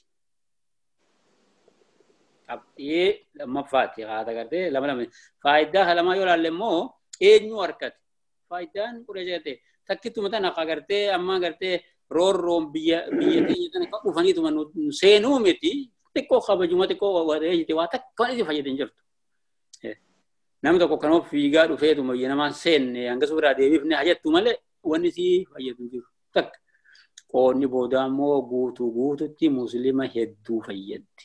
S4: Qabxii lammaffaatti haata gartee lama lama faayidaa lamaa yoo laalle immoo eenyu harkate faayidaan Qureesh gartee takkituma tana akka gartee amma gartee roorroon biyya biyya keenya tana akka dhufaniituma seenuu miti xiqqoo kabajuma xiqqoo wareejite waa takka waan itti fayyadin jirtu. Namni tokko kanoo fiigaa dhufeetuma biyya namaan seenne hanga suuraa deebiifne hajattu malee wanni si fayyadu jiru takka. Qoonni booda immoo guutuu guututti muslima hedduu fayyaddi.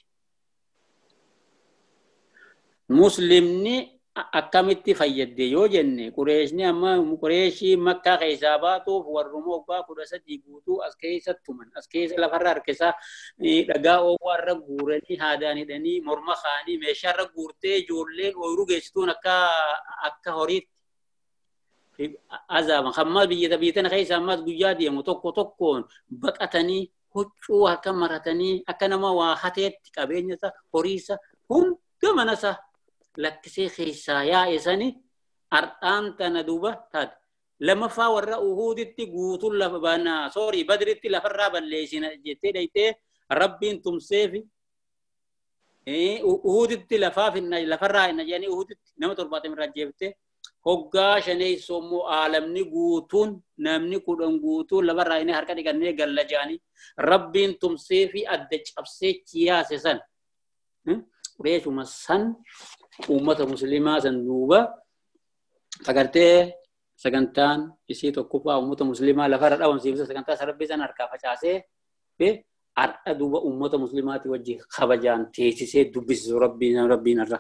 S4: Muslimni akkamitti fayyadde yoo jenne Qureeshni amma Qureeshii Makkaa keessaa baatuuf warrumoo obbaa kudha sadii guutuu as keessa tuman as keessa lafarra harkisaa dhagaa oowwaarra guuranii haadaan hidhanii morma kaanii meeshaarra guurtee ijoolleen ooyiruu geessituun akka akka horiitti azaaba hamma biyya biyyatana keessa ammas guyyaa deemu tokko tokkoon baqatanii huccuu akka maratanii akka nama waa hateetti qabeenyasa horiisa hunda manasa lakkisee keessaa yaa'e sani ardhaan tana duuba taate lamaffaa warra uhuuditti guutuun lafa baanaa soorii badritti lafarraa balleessina jettee dhaytee rabbiin tumseefi uhuuditti lafaa finna lafarraa hinna jedhanii uhuuditti nama torbaatamii rajjeeftee hoggaa shaneessoo immoo aalamni guutuun namni kudhan guutuun lafarraa inni harka dhiqannee galla jedhanii rabbiin tumseefi adda cabsee chiyaase san Qureeshuma san ummata muslimaa san duuba agartee sagantaan isii tokkoffaa ummata muslimaa lafarra dhabamsiifsa sagantaa sarabbii san harkaa facaasee fi har'a duuba ummata muslimaati wajji kabajaan teessisee dubbisisu rabbiin rabbiin irra.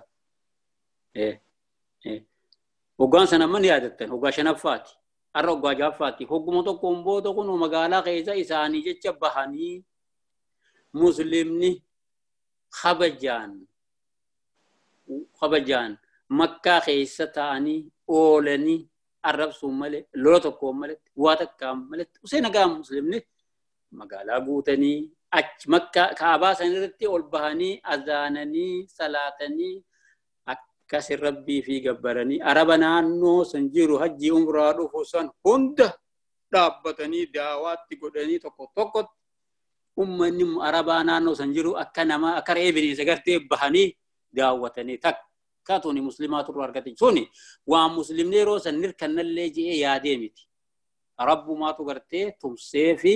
S4: Hoggaan san amma ni yaadattan hoggaa shanaffaati har'a hoggaa jahaffaati hogguma tokkoon booda kun magaalaa keessa isaanii jecha bahanii muslimni kabajaan kabajaan Makkaa keessa ta'anii oolanii arrabsuun malee lola tokkoon malee waa takkaan malee usee nagaa muslimni magaalaa guutanii achi Makkaa kaabaa san irratti ol bahanii azaananii salaatanii akkasin rabbii fi gabbaranii araba naannoo san jiru hajjii umraa dhufu san hunda dhaabbatanii daawaatti godhanii tokko tokkotti ummanni arabaa naannoo san jiru akka nama akka re'ee bineensa gartee bahanii daawwatanii takka tuni muslimaatu irraa argate suni waan muslimni yeroo san nirkannallee jedhee yaadee miti rabbumaatu gartee tumsee fi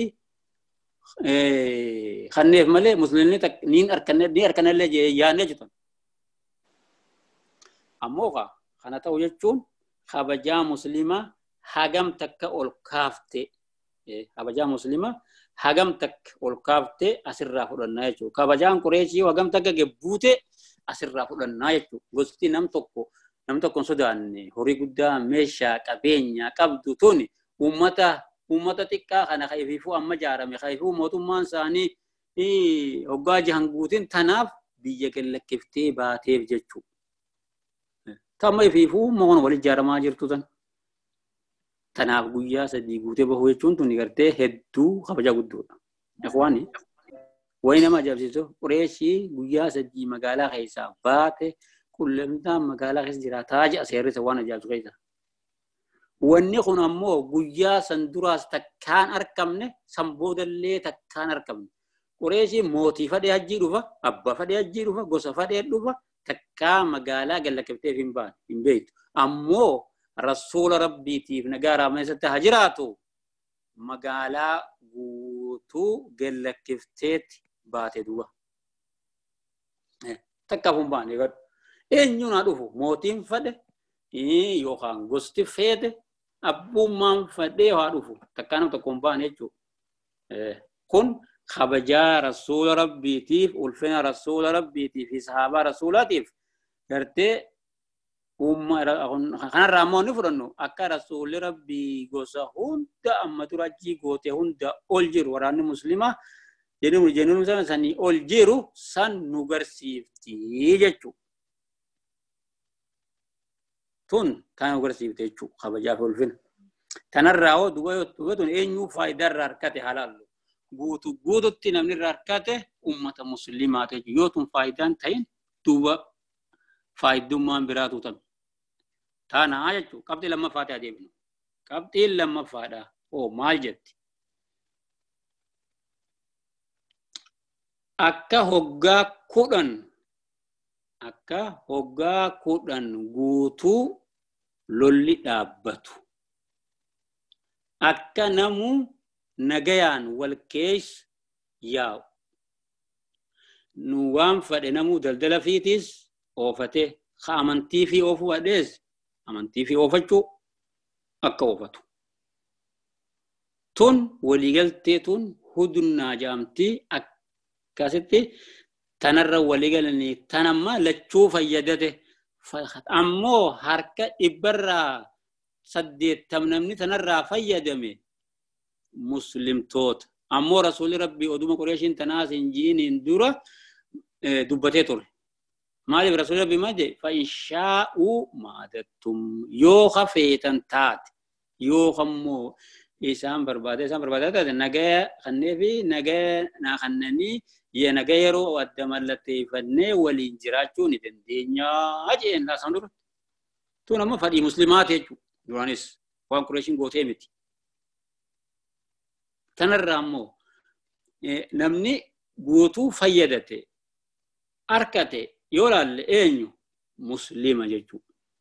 S4: kanneef malee muslimni niin arkanallee jedhee yaadee jiran ammoo kana ta'u jechuun kabajaa muslimaa hagam takka ol kaafte kabajaa muslimaa hagam takka ol kaafte asirraa fudhannaa jechuudha. Kabajaan Qureeshii hagam takka gebbuute asirraa fudhannaa jechuudha. Gosti nam tokko nam tokko sodaanne horii guddaa meeshaa qabeenya qabdu tuni ummata ummata xiqqaa kana kayfiifuu amma jaarame kayfiifuu mootummaan isaanii hoggaa jahan guutin tanaaf biyya gallakkiftee baateef jechuudha. Tamma ifiifuu moon wal ijaaramaa jirtu tan. Tanaaf guyyaa sadii guutee bahuu jechuun tuni gartee hedduu kabaja guddoodha. Ikhwaani وينما جابسيتو قريشي قويا سجي مقالا خيسا باتي كل مدام مقالا خيس جرا تاج أسيري سوانا جابسو خيسا واني خون أمو قويا سندراس تكان أركمني سنبود اللي تكان أركمني قريشي موتي فدي هجي رفا أبا فدي هجي رفا قصة فدي رفا تكان مقالا قال لك بتي فين بان فين بيت أمو رسول ربي تيف نقارا ما يستهجراتو مقالا قوتو قال لك كفتيت باتي دوا تكافون بان يقول إن يونا دوفو موتين فده إيه يوخان غستي فده أبو مان فده يوادوفو تكانو تكون بان يجو كن خبجا رسول ربي تيف ألفنا رسول ربي تيف في صحابة رسول تيف كرتي umma kana ramoni furanno akka rasul rabbi gosa hunda amma turaji gote hunda oljiru warani muslima jedhu jennu sani oljiru san nugarsifti jechu tun kan nugarsifti jechu khabaja fulfin tanarrawo duwayo duwatun enyu faidar arkate halal gutu gututti namni arkate ummata muslimate yotun faidan tayin duwa faidumman biratu tan تانا عاجتو قبضي لما فاتح ديبنو قبضي لما فاتح او مال جت أكا هوغا كودن أكا هوغا كودن غوتو لولي دابتو أكا نمو نغيان والكيش ياو نوام فاتح نمو دلدل فيتيس او فاتح خامنتي في اوفو اديز amantii fi oofachuu akka oofatu tun waliigaltee tun hudunnaa jaamtii akkasitti tanarra waliigalanii tanamma lachuu fayyadate ammoo harka dhibbarraa saddeettam namni tanarraa fayyadame muslimtoota ammoo rasuuli rabbii oduma qureeshiin tanaas hin jiiniin dura dubbatee ture مالي برسول الله بماذا فإن شاءوا مادتم يو خفيتن تات يو خمو إسام بربادة إسام بربادة تات نجا خنفي نجا نخنني يه نجا يرو ودم اللتي فنّي والإنجراجون الدنيا أجي لا سندر تو نما فدي مسلمات يجو جوانيس وان كريشين غوتيمتي تنرامو نمني غوتو فيدته أركته يولال إنيو مسلمة جيجو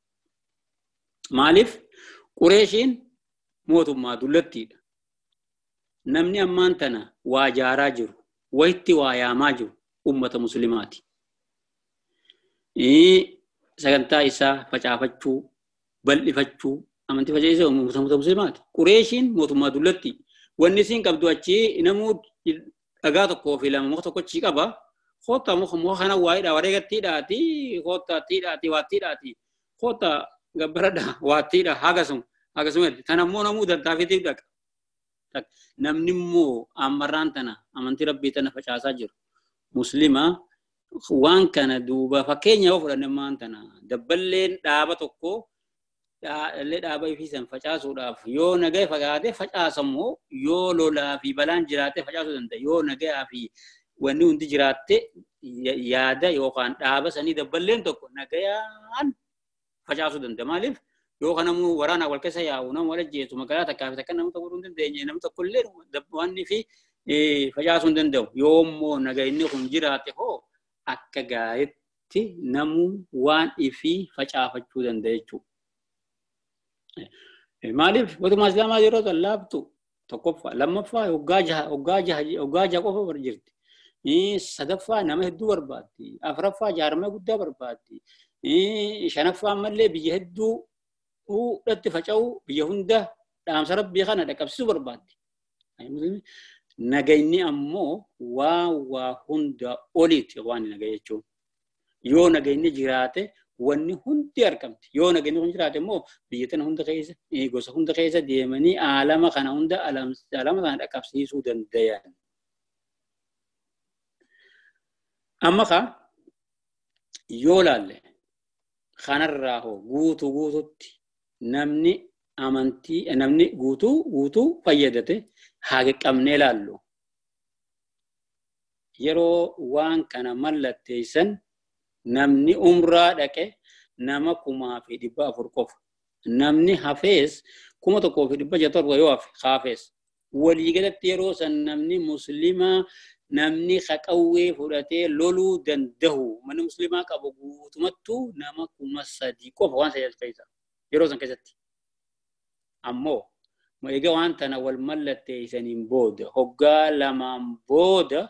S4: مالف قريشين موتو ما دولتي نمني أمانتنا واجارا جرو ويتي واياما جرو أمة مسلماتي إيه سكنتا إسا فجافتشو بل إفتشو أمانتي فجايسا أمة مسلمات قريشين موتو ما دولتي والنسين كبدو أتشي نمو أغاتو كوفي لما مختو كوشي كبا خطة مخ مخنا وايد أوريك تيدا تي خطة تيدا تي واتيدا تي خطة قبردا واتيدا هاجسون هاجسون تنامو نامو دلتا في تيدا نمنمو أمران تنا أمانتي ربي تنا فشاسا جر مسلمة وان كان دوبا فكين يوفر نمان تنا دبلين دابا تكو اللي دابا في سن فشاسو داف يو نجاي فقاده فشاسمو يو لولا في بلان جراته فشاسو دنده يو نجاي في wanni hundi jiraatte yaada yookaan dhaaba sanii dabballeen tokko nagayaan facaasuu danda'a. Maaliif yookaan namuu waraana wal keessa yaa'u nama wal ajjeesu magaalaa takkaa fi takka nama ta'uu hin dandeenye nama tokko illee wanni fi facaasuu hin danda'u. Yoommoo nagayinni kun jiraate hoo akka gaariitti namuu waan ifii facaafachuu danda'a jechuudha. Maaliif mootummaa Islaamaa yeroo tallaabtu tokkoffaa lammaffaa hoggaa jaha hoggaa jaha hoggaa jaha qofa bar jirti. sadaffaa nama hedduu barbaaddi afraffaa jaarmaa guddaa barbaaddi shanaffaa mallee biyya hedduu hudhatti faca'u biyya hunda dhaamsa rabbii kana dhaqqabsiisuu barbaaddi nagayni ammoo waa waa hunda oliiti waan nagay jechuun yoo nagayni jiraate wanni hundi argamti yoo nagayni kun jiraate immoo biyya tana hunda keessa gosa hunda keessa deemanii aalama kana hunda aalama kana dhaqqabsiisuu dandayan. Amma ka yoo laalle kanarraa hoo guutuu guututti namni amantii namni guutuu guutuu fayyadate haa qaqqabnee laallu yeroo waan kana mallatteessan namni umraa dhaqe nama kumaa fi dhibba afur qofa. Namni hafees kuma tokkoo fi dhibba jatorba yoo hafe hafees. Waliigalatti yeroo san namni muslimaa namni qawwee fudhatee loluu danda'u manni muslimaa qabu guutumattuu nama kuma sadii qofa waan sajaajilu keessa yeroo san keessatti. Ammoo egaa waan tana wal mallatteessaniin booda hoggaa lamaan booda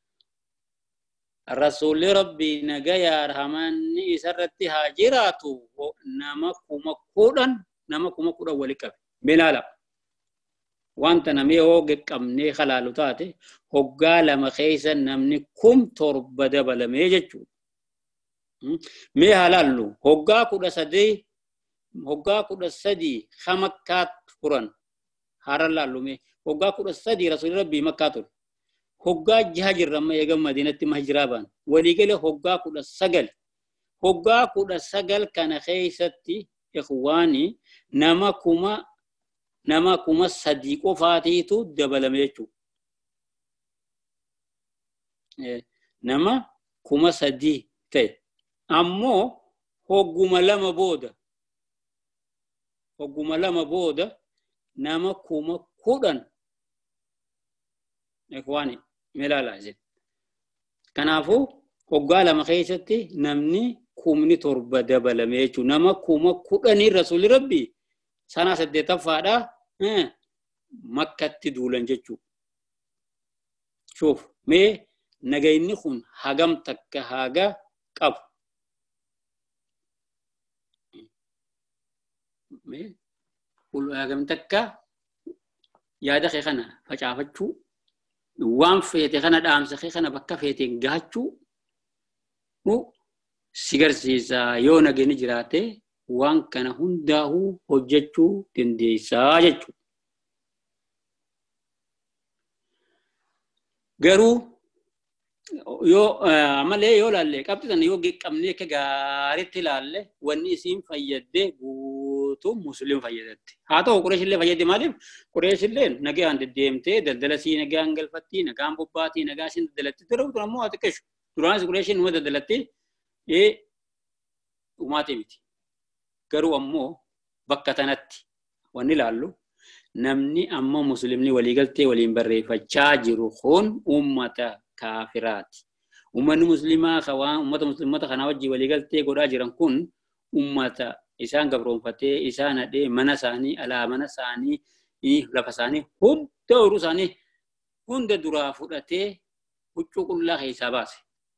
S4: Rasuulli Rabbii nagayaa rahamanni isarratti haa jiraatu nama kuma kudhan nama kuma kudhan wali qabe. Bilaala wanta namni hooge qabnee halaalu taate hoggaa lama keessa namni kum torba dabalamee jechuudha. Mee halaallu hoggaa kudha sadii hoggaa kudha sadii hamakkaat furan haralaallu mee hoggaa kudha sadii Rasuulli Rabbii makkaa ture. Hoggaa jaha jirra amma eega Madiinatti mahijiraa baan waliigale hoggaa kudha sagal hoggaa kudha sagal kana keessatti ikhwaani nama kuma nama kuma sadii qofaatiitu dabalame jechuudha. Nama kuma sadii ta'e ammoo hogguma lama booda hogguma lama booda nama kuma kudhan ikhwaani melala zit kanaafuu hoggaa lama keessatti namni kumni torba dabalame jechuudha. Nama kuma kudhanii Rasuulli Rabbii sana saddeetaffaadha makkatti duulan jechuudha. Shuuf mee nagayni kun hagam takka haga qabu. Mee hagam takka yaada kee kana facaafachuu waan feete kana dhaamsa kee kana bakka feeteen gahachuu nu si garsiisa yoo nagayni jiraate waan kana hundaa'uu hojjechuu dandeessaa jechuudha. Garuu yoo amalee yoo laalle qabxisan yoo qabnee akka gaariitti laalle wanni isiin fayyadde guutuu musliim fayyadatti. Haa ta'u Qureesh illee fayyadde maaliif? Qureesh illee nagaan deddeemtee daldala sii nagaan galfatti nagaan bobbaatii nagaa isiin daldalatti ture tun ammoo haa xiqqeessu. Duraanis Qureeshiin numa daldalatti ee dhumaatee miti. Garuu ammoo bakka tanatti wanni laallu namni amma muslimni waliigaltee waliin barreeffachaa jiru kun ummata kaafiraati. Ummanni muslimaa kawaan ummata muslimota kana wajji waliigaltee godhaa jiran kun ummata isaan gabroonfatee isaan hadhee mana isaanii alaa mana isaanii lafa isaanii hunda uruu isaanii hunda duraa fudhatee huccuu qullaa keessaa baase.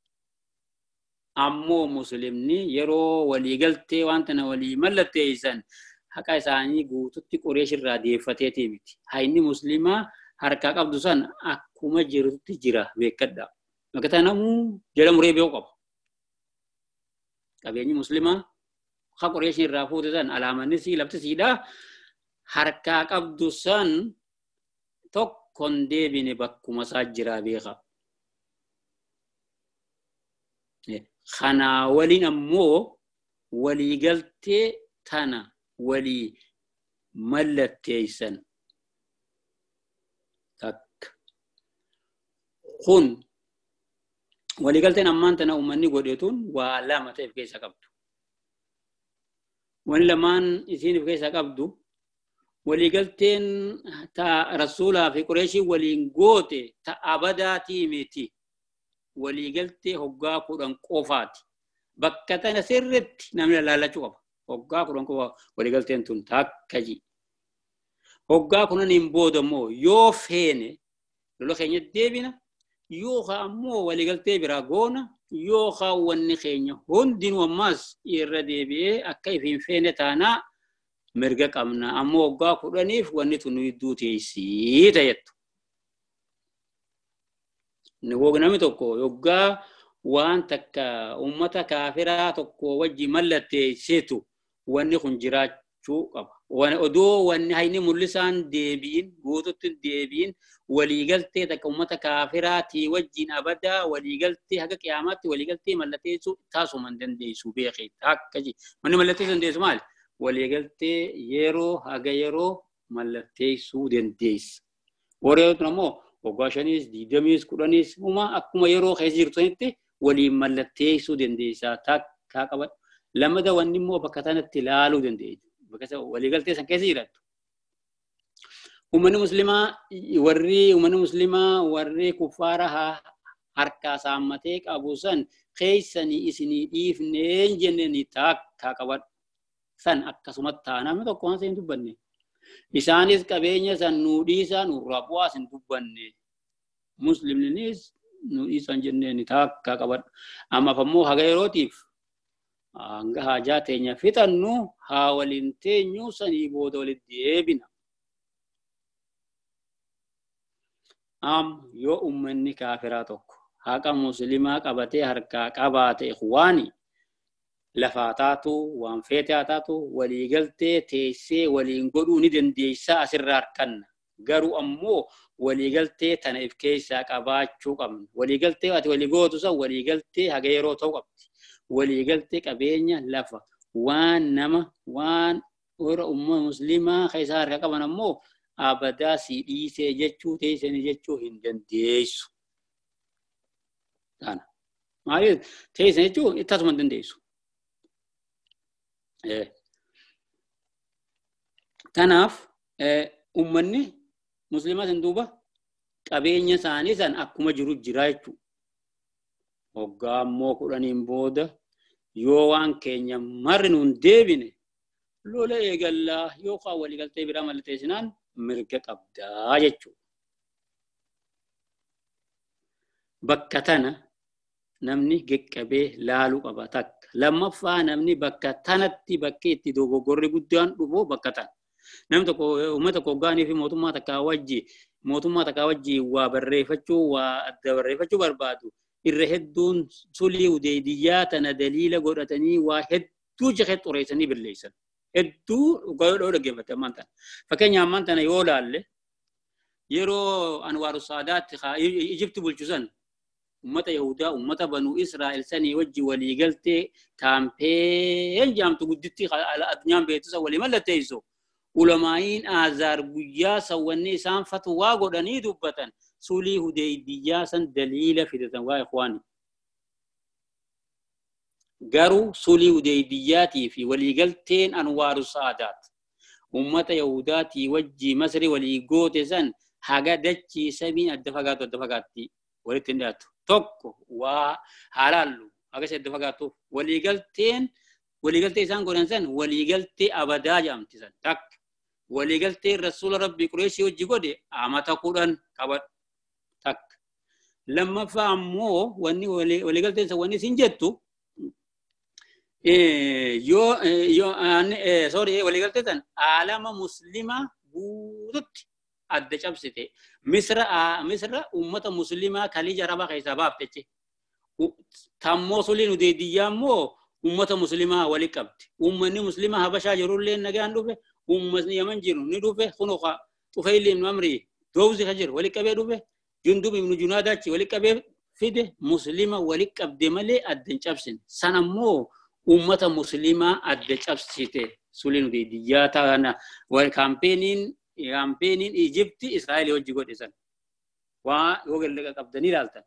S4: Ammoo muslimni yeroo waliigaltee wanta na walii mallatteessan haqa isaanii guututti Qureesh irraa deeffateetii miti. Hayni muslimaa harkaa qabdu san akkuma jirutti jira beekadha. Makata namuu jala muree beeku qaba. Qabeenyi muslimaa haqa Qureesh irraa fuute san alaamanni sii lafti siidhaa harkaa qabdu san tokkon deebine bakkuma isaa jira beeka. Kana waliin ammoo waliigaltee tana walii mallatteessan takka. Kun waliigalteen ammaan tana uummanni godheetuun waa lama ta'eef keessa qabdu. Wani lamaan isiin keessa qabdu waliigalteen ta Rasuulaa fi Qureeshii waliin goote ta abadaatii miti. Waliigaltee hoggaa kudhan qofaati. Bakka tana sirriitti namni laallachuu qaba. Hoggaa kudhan qofa waliigalteen tun takka ji. Hoggaa kudhaniin booda immoo yoo feene lola keenya deebina yookaan ammoo waliigaltee biraa goona yookaan wanni keenya hundinuu ammas irra deebi'ee akka ifiin feene taanaa mirga qabna. Ammoo hoggaa kudhaniif wanni tun iddoo teessii ta'ettu. Nami tokko yoggaa waan takka ummata kaafiraa tokko wajji mallatteessitu wanni kun jiraachuu qaba. Odoo wanni hayni mul'isaan deebiin guututti deebiin waliigaltee takka ummata kaafiraatii wajjiin abadaa waliigaltee haga qiyaamaatti waliigaltee mallatteessuu taasuma hin dandeessu beekee takkaji. Wanni mallatteessuu dandeessu maali? Waliigaltee yeroo haga yeroo mallatteessuu dandeessa. Warreen ammoo waggaa shaniis diidamiis kudhaniis huma akkuma yeroo keessa jirtanitti waliin mallatteessuu dandeessaa takkaa qaban. Lamada wanni immoo bakka sanatti ilaaluu dandeessu. Bakka waliigaltee san keessa jiraattu. Uummanni muslimaa warri uummanni muslimaa warri kuffaara harkaa saammatee qabu san keessanii isinii dhiifnee jennee takkaa qaban. San akkasumatti taanaan tokko waan hin dubbanne. Isaanis qabeenya san nuu dhiisaa nurraa bu'aas hin dubbanne. Muslimnis nuu dhiisan jennee takkaa qaban. Ammaaf ammoo haga yerootiif hanga hajaa teenya fixannu haa waliin teenyu sanii booda walitti deebina. Am yoo ummanni kaafiraa tokko haqa muslimaa qabatee harkaa qabaate ikhwaani lafaa taatu waan feetaa taatu waliigaltee teessee waliin godhuu ni dandeessaa asirraa harkanna. Garuu ammoo waliigaltee tana if keessaa qabaachuu qabna. Waliigaltee ati walii gootu san waliigaltee haga yeroo ta'u qabdi. Waliigaltee qabeenya lafa waan nama waan warra umma muslimaa keessaa harka qaban ammoo abadaa si dhiisee jechuu teessanii jechuu hin dandeessu. Kana maaliif teessan jechuun itti asuma hin dandeessu. Kanaaf ummanni muslimaa san duuba qabeenya isaanii san akkuma jiru jira jechuudha. Waggaa ammoo kudhaniin booda yoo waan keenya marri nuun deebine lola eegallaa yookaan waliigaltee biraa mallatteessinaan mirga qabdaa jechuudha. Bakka tana namni geqqabee laaluu qaba takka. Lammaffaa namni bakka tanatti bakki itti dogoggorri guddaan dhufu bakka tana. Namni tokko uummata tokko hoggaanii fi mootummaa takkaa wajji mootummaa takkaa wajji waa barreeffachuu waa adda barreeffachuu barbaadu. Irra hedduun sulii Hudeybiyyaa tana daliila godhatanii waa hedduu jeqee xureessanii billeessan. Hedduu godhoo dhaggeeffate ammaan tana. Fakkeenya ammaan tana yoo laalle yeroo Anwaaru Saadaatti Ijipti bulchusan ummata Yahudaa ummata Banuu Israa'el sanii wajji waliigaltee kaampeen jaamtu gudditti addunyaan beektusa walii mallatteessu. Ulamaa'iin Azaar guyyaa sawwanni isaan fatwaa godhanii dubbatan. Sulii Hudeybiyyaa san daliila fidatan waa ikhwaani. Garuu sulii Hudeybiyyaati fi waliigalteen Anwaaru Saadaat ummata Yahudaatii wajji Masri walii goote san haga dachii samiin adda fagaatu adda fagaatti walitti hin dhiyaatu. Tokko waa halaallu haga adda fagaatuuf waliigalteen waliigaltee isaan godhan san waliigaltee abadaa jedhamti san takka. Waliigalteen Rasuula Rabbii Qureeshii wajji godhe amata kudhan qabadhu. Takka. Lammaffaa ammoo wanni waliigalteen san wanni isin jettu yoo yoo sorry waliigaltee san alama muslimaa guututti adda cabsite. Misra Misra ummata muslimaa Khalija Arabaa keessaa baafteche. Tammoo suliin Hudeybiyyaa ammoo ummata muslimaa wali qabdi. Ummanni muslimaa Habashaa jirullee nagaan dhufe ummatni Yaman jiru ni dhufe kunuqa Tufayl ibn Amri Dawzi kan jiru wali qabee dhufe. Jundub ibn Junaadachi wali qabee fide muslima wali qabde malee adda cabsin. San ammoo ummata muslimaa adda cabsite. Suliin Hudeybiyyaa taana wal kaampeenin kaampeenin Ijipti Israa'el wajji godhe san. Waa yoo gallaqa qabdanii ilaaltan.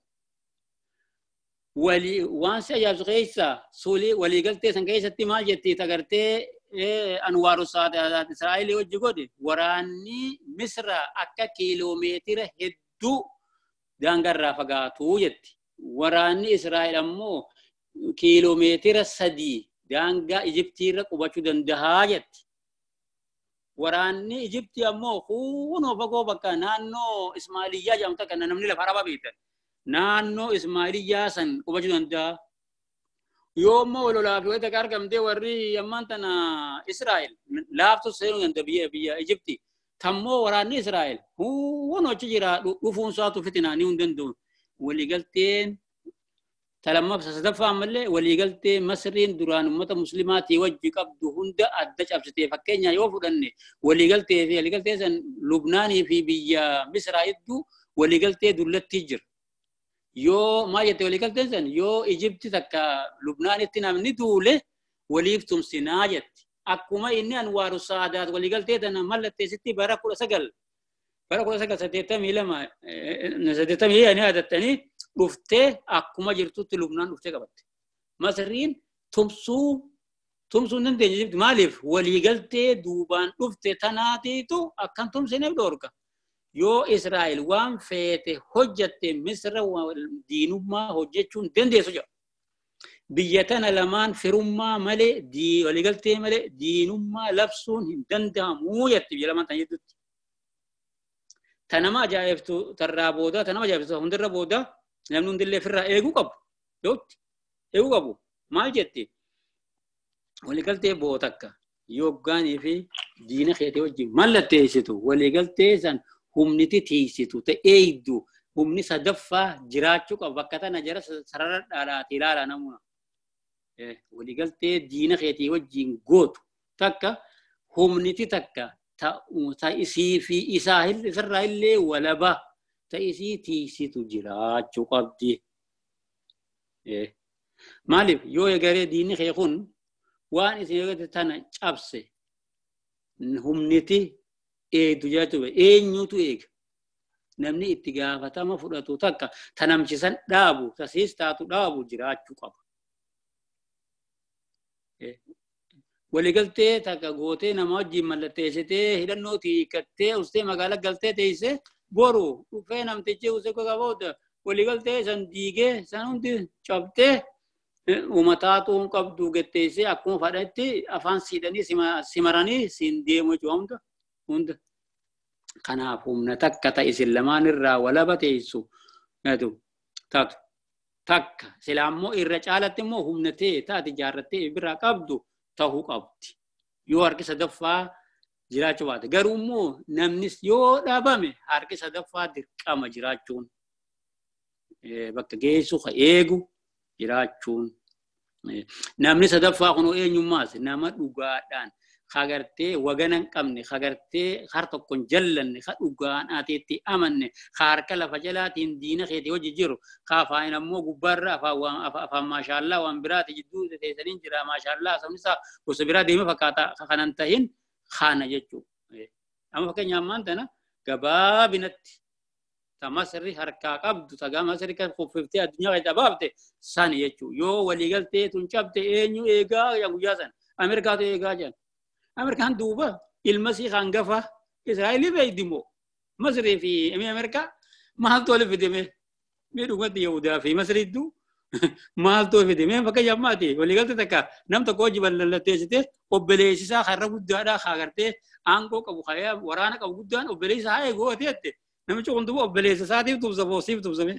S4: Wali waan si ajaa'ibsu keessa sulii waliigaltee san keessatti maal jetti tagartee Anwaaru Saadaat Israa'el wajji godhe waraanni Misra akka kiiloomeetira hedduu daangarraa fagaatu jetti. Waraanni Israa'el ammoo kiiloomeetira sadii daangaa Ijiptiirra qubachuu dandahaa jetti. Waraanni Ijiptii ammoo kunoo fagoo bakka naannoo Ismaa'iliyyaa jedhamtu kan namni lafa Arabaa beektan. Naannoo Ismaa'iliyyaa san qubachuu danda'a. Yoo ammoo walolaa fi wayita argamtee warri ammaan tana Israa'el laaftu seenuu danda'a biyya biyya Ijiptii. Tammoo waraanni Israa'el kunoo achi jira dhufuun isaatu fitinaa ni hin danda'u. Waliigalteen talammaaf sadaffaa ammallee waliigaltee Masriin duraan ummata muslimaatii wajji qabdu hunda adda cabsitee fakkeenya yoo fudhanne waliigaltee fi waliigaltee san Lubnaanii fi biyya Misraa hedduu waliigaltee dullatti jira. Yoo maal jette waliigalteen san yoo Ijipti takka Lubnaanitti namni duule waliif tumsinaa jetti. Akkuma inni Anwaaru Saadaat waliigaltee tana mallatteessitti bara kudha sagal bara kudha sagal saddeettamii lama saddeettamii yani aadattanii dhuftee akkuma jirtutti Lubnaan dhuftee qabatte. Masriin tumsuu tumsuu hin dandeenye jirti maaliif waliigaltee duubaan dhufte tanaatiitu akkan tumsineef dhoorga. Yoo Israa'el waan feete hojjatte Misra diinummaa hojjechuu hin dandeessu jedha. Biyya tana lamaan firummaa malee waliigaltee malee diinummaa labsuun hin danda'amu jetti biyya lamaan tan jedhutti. Tanama ajaa'ibtu tarraa booda tanama ajaa'ibtu hundirra booda namni hundillee firraa eeguu qabu yootti eeguu qabu maal jetti waliigaltee bootakka yoggaanii fi diina keetii wajjin mallatteessitu waliigaltee san humniti tiisitu ta'ee iddoo humni sadaffaa jiraachuu qabu bakka tana jara sarara dhaadhaati ilaala namuna waliigaltee diina keetii wajjin gootu takka humniti takka ta'isii fi isaa isarraa illee walaba ta'isii tiisitu jiraachuu qabdi. Maaliif yoo egaree diinni kee kun waan isin eegate tana cabse humniti eegdu jiraachuu eenyutu eega namni itti gaafatama fudhatu takka tanamchisan dhaabu tasiis taatu dhaabu jiraachuu qaba. Waliigaltee takka gootee nama wajjin mallatteessitee hidhannoo tiikattee ustee magaalaa galtee teessee boru dhufee namtichi usee qabaata waliigaltee san diigee san hundi cabtee uumataatu qabdu getteessee akkuma fadhatti afaan siidhanii simaranii siin deemu jechuudha hunda. Kanaaf humna takka ta'e isin lamaan irraa walaba teessu taatu takka sila ammoo irra caalatti immoo humna ta'e taati jaarrattee biraa qabdu ta'uu qabdi. Yoo harki sadaffaa jiraachuu baate garuu immoo namnis yoo dhaabame harki sadaffaa dirqama jiraachuun bakka geessu ka eegu jiraachuun namni sadaffaa kun eenyummaas nama dhugaadhaan kagartee wagana hin qabne kagartee har tokkon jallanne ka dhugaan atiitti amanne harka lafa jalaatiin diina keetii hojii jiru kaafaan ammoo gubbaarra afaan maashaallah waan biraati jidduu teessaniin jira maashaallah sabnisaa gosa biraa deeme fakkaata kanan tahin kana jechuu amma fakkeenyaaf ammaan tana gabaabinatti tamasri harkaa qabdu tagaa masri kan kuffiftee addunyaa keessa baafte san jechuu yoo waliigaltee tun cabte eenyu eegaa guyyaa san Ameerikaatu eegaa jiran. Amerikaan duuba ilma sii hangafa Israa'elii beeydimoo Masrii fi Ameerikaa maaltu waliif fidame miidhugatti Yahudaa fi Masriitu maaltu waliif fidame bakka jammaati waliigaltee takka nam tokko hojii bal'allatteessitee obboleessisaa har'a guddaadhaa kaagartee aangoo qabu hayaa waraana qabu guddaan obboleessaa haa eeguu ati namichi kun duuba obboleessa isaatiif tubsa boosiif tubsame.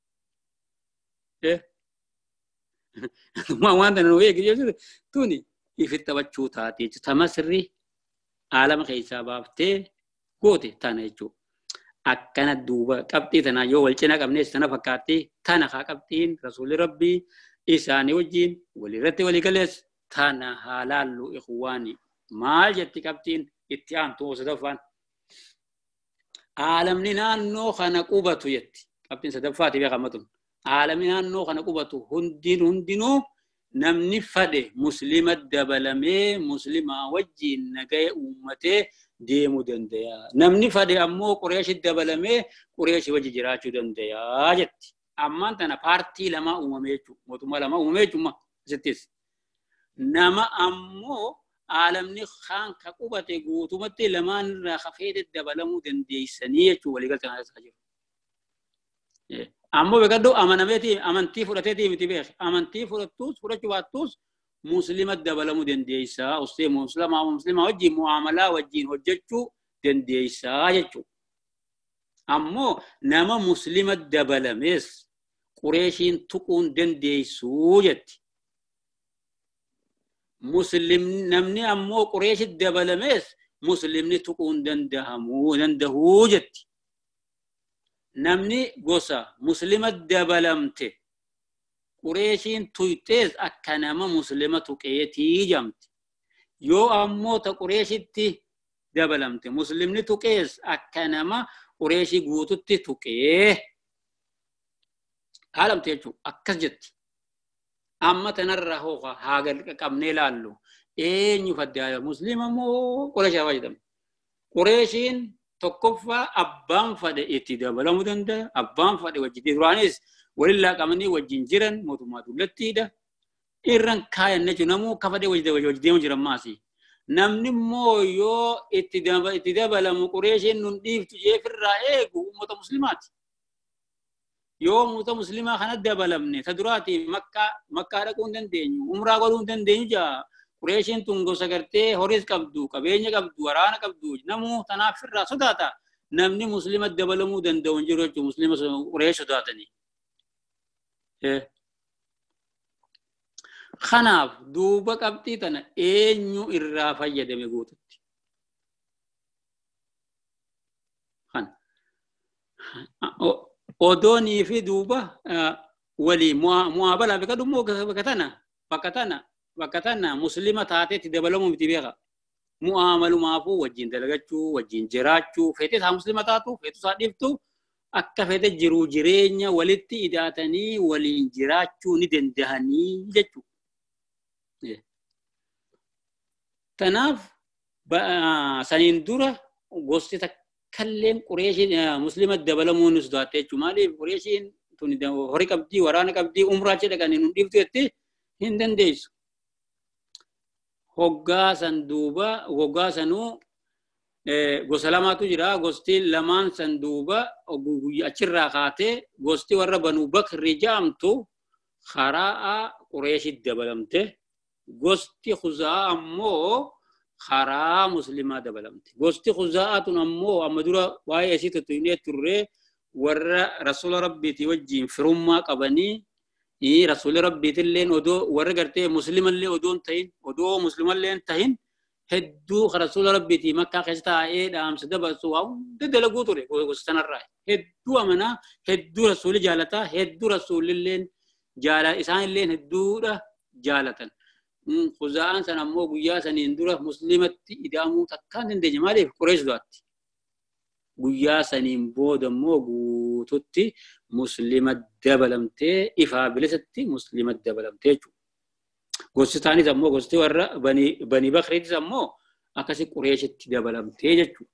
S4: Wanta nu eegi jechuudha tuni. Ifit taphachuu taate jechuudha. Tamasri alama keessaa baaftee goote tana jechuudha. Akkana duuba qabxii tanaa yoo wal cina qabnees tana fakkaattee tana haa qabxiin rasuulli rabbii isaanii wajjin walirratti walii galees tana haa laallu ikhwaani maal jetti qabxiin itti aantu sadaffaan. Aalamni naannoo kana qubatu jetti qabxiin sadaffaati beekamatu. Aalamni naannoo kana qubatu hundin hundinuu namni fade muslima dabalamee muslimaa wajjin nagaya uummatee deemuu danda'a. Namni fade ammoo Qureeshi dabalamee Qureeshi wajji jiraachuu danda'a jetti. Ammaan tana paartii lama uumamee jechuudha. Mootummaa lama uumamee jechuudha. Asittis. Nama ammoo aalamni kaan ka qubate guutumatti lamaan irraa hafeete dabalamuu dandeessanii jechuudha waliigaltee kana keessa jiru. Ammoo beekadhu amanameeti amantii fudhateeti miti beek amantii fudhattuus fudhachuu baattuus muslima dabalamuu dandeessaa ustee muslima muslima wajjin mu'amalaa wajjin hojjechuu dandeessaa jechuudha. Ammoo nama muslima dabalamees Qureeshiin tuquun dandeessuu jetti. Muslim namni ammoo Qureeshi dabalamees muslimni tuquun dandahamuu dandahuu jetti. Namni gosa muslima dabalamte Qureeshiin tuytees akka nama muslima tuqeetii jamte. Yoo ammoo ta Qureeshitti dabalamte muslimni tuqees akka nama Qureeshii guututti tuqee haalamte jechuudha akkas jetti. Amma tanarra hooqa haagal qabnee laallu eenyu faddaa muslima moo Qureeshaa fayyadame. Qureeshiin tokkoffaa abbaan fadhe itti dabalamuu danda'a abbaan fadhe wajjin duraanis walillaa qabanii wajjin jiran mootummaa dullattiidha irran kaayan jechuun namuu kafadhe wajjin deemu jiran maasi namni immoo yoo itti dabalamu qureeshiin nun dhiiftu jeefirraa eegu uummata muslimaati yoo uummata muslimaa kana dabalamne ta duraati makkaa makkaa dhaquu hin dandeenyu umraa godhuu hin dandeenyu jaa qureeshiin tun gosa gartee horiis qabdu qabeenya qabdu waraana qabdu namuu tanaaf irraa sodaata namni muslima dabalamuu danda'u hin jiru jechuun muslima qureesh sodaatanii kanaaf duuba qabxii tana eenyu irraa fayyadame guututti kana odoonii fi duuba walii mu'aabalaa bika dhummoo bakka tana bakka tana bakka tana muslima taateetti dabalamuu miti beeka mu'aamalumaafuu wajjin dalagachuu wajjin jiraachuu feete isaa muslima taatu feetu isaa dhiiftu akka feete jiruu jireenya walitti idaatanii waliin jiraachuu ni dandahanii jechuu tanaaf saniin dura gosti takkalleen qureeshiin muslima dabalamuu ni sodaate jechuu maaliif qureeshiin tun horii qabdii waraana qabdii umraachi dhaqanii nun dhiiftu jetti hin dandeessu hoggaa san duuba hoggaa sanuu gosa lamaatu jira gosti lamaan san duuba achirraa kaatee gosti warra banuu bakri jaamtu karaa qureeshit dabalamte gosti khuzaa ammoo karaa muslimaa dabalamte gosti khuzaa'atun ammoo amma dura waa'ee isiitu tuyinee turre warra rasuula rabbiitii wajjiin firummaa qabanii rasuuli rabbiitilleen odoo warra gartee muslimallee odoon tahin odoo muslimalleen tahin hedduu rasuula rabbiitii makkaa keessa taa'ee dhaamsa dabarsu waa hunda dalaguu ture gosa sanarraa hedduu amanaa hedduu rasuuli jaalataa hedduu rasuulilleen jaala isaanilleen hedduudha jaalatan khuzaa'aan san ammoo guyyaa saniin dura muslimatti idaamuu takkaan dandeenye maaliif qureesh du'aatti guyyaa saniin booda immoo guututti muslima dabalamtee ifaa bilisatti muslima dabalamtee jechuudha. Gosti isaaniis ammoo gosti warra banii bakriitis ammoo akkasi qureeshitti dabalamtee jechuudha.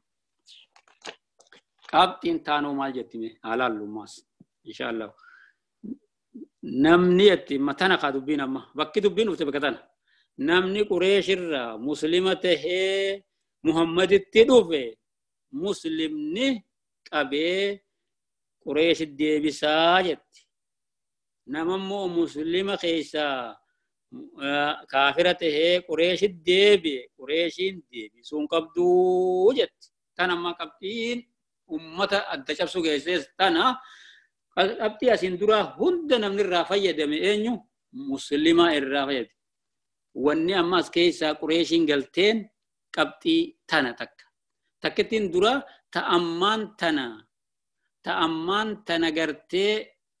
S4: Qabxiin taanoo maal jettime haalaalummaas inshaallah. Namni itti matana kaa dubbiin amma bakki dubbiin dhufte bakka tana namni qureeshirraa muslima tahee muhammaditti dhufe muslimni qabee qureeshit deebisaa jetti nama immoo muslima keessaa kaafira tahee qureeshit deebi'e qureeshiin deebisuun qabduu jetti tan amma qabxiin ummata adda cabsu geessees tana qabxii asiin duraa hunda namni irraa fayyadame eenyu muslima irraa fayyade wanni ammas keessaa qureeshiin galteen qabxii tana takka takkittiin dura ta'ammaan tana ta'ammaan tana gartee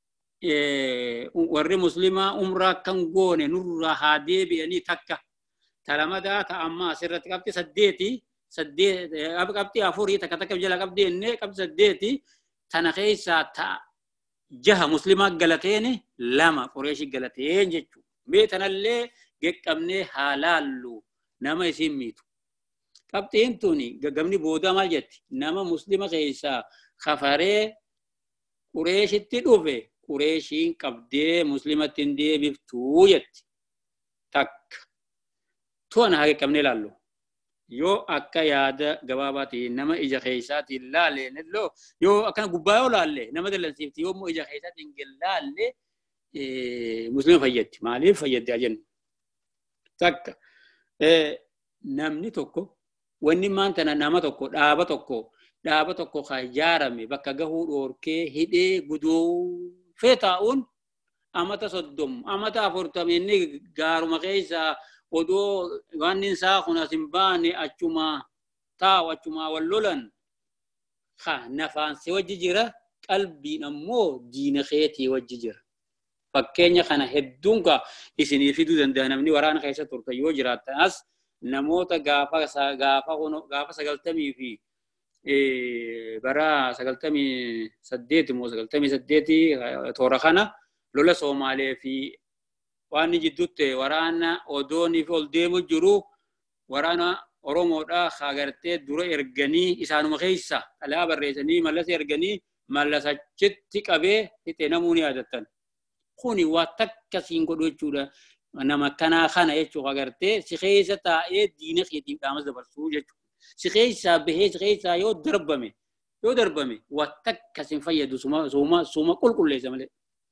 S4: warri muslimaa umraa kan goone nurraa haa deebi'anii takka talamadaa ta'ammaa asirratti qabxii saddeeti saddeet qabxii afurii takka takka jala qabdii innee qabxii saddeeti tana keessaa ta'a jaha muslimaa galateen lama qureeshii galateen jechuudha. Mee tanallee geqqabnee haa laallu nama isin miitu. Qabxiin tuni gaggabni boodaa maal jetti nama muslima keessaa kafaree qureeshitti dhufe qureeshiin qabdee muslimatti hin deebiftuu jetti. Takka tu'an haa geqqabnee laallu. Yoo akka yaada gabaabaatiin nama ija keessaatiin laalle nelloo yoo akkana gubbaa yoo laalle nama dallansiifti yoo immoo ija keessaatiin laalle muslima fayyaddi maaliif fayyaddi jennu takka namni tokko wanni maantana nama tokko dhaaba tokko dhaaba tokko kan ijaarame bakka gahuu dhoorkee hidhee guduufee taa'uun amata soddom amata afurtamii inni gaaruma keessaa odoo waan isaa kun asin baane achuma taa'u achuma wallolan ha nafaan si wajji jira qalbiin ammoo diina keetii wajji jira fakkeenya kana hedduun ka isinii fiduu danda'a namni waraana keessa turte yoo jiraattan as namoota gaafa gaafa gaafa sagaltamii fi bara sagaltamii saddeeti moo sagaltamii saddeeti toora kana lola Soomaalee fi waan jidduutti waraana odoonii fi ol deemu jiru waraana Oromoodhaa agartee dura erganii isaanuma keessa alaa barreessanii mallas erganii mallasachitti qabee hixee namuu ni yaadattan. Kuni waa takka siin godhu jechuudha. Nama kanaa kana jechuudha agartee si keessa taa'ee diina keetiif dhaamas dabarsuu jechuudha. Si keessaa bahee si keessaa yoo darbame yoo darbame waa takka siin fayyadu suma suma suma qulqulleessa malee.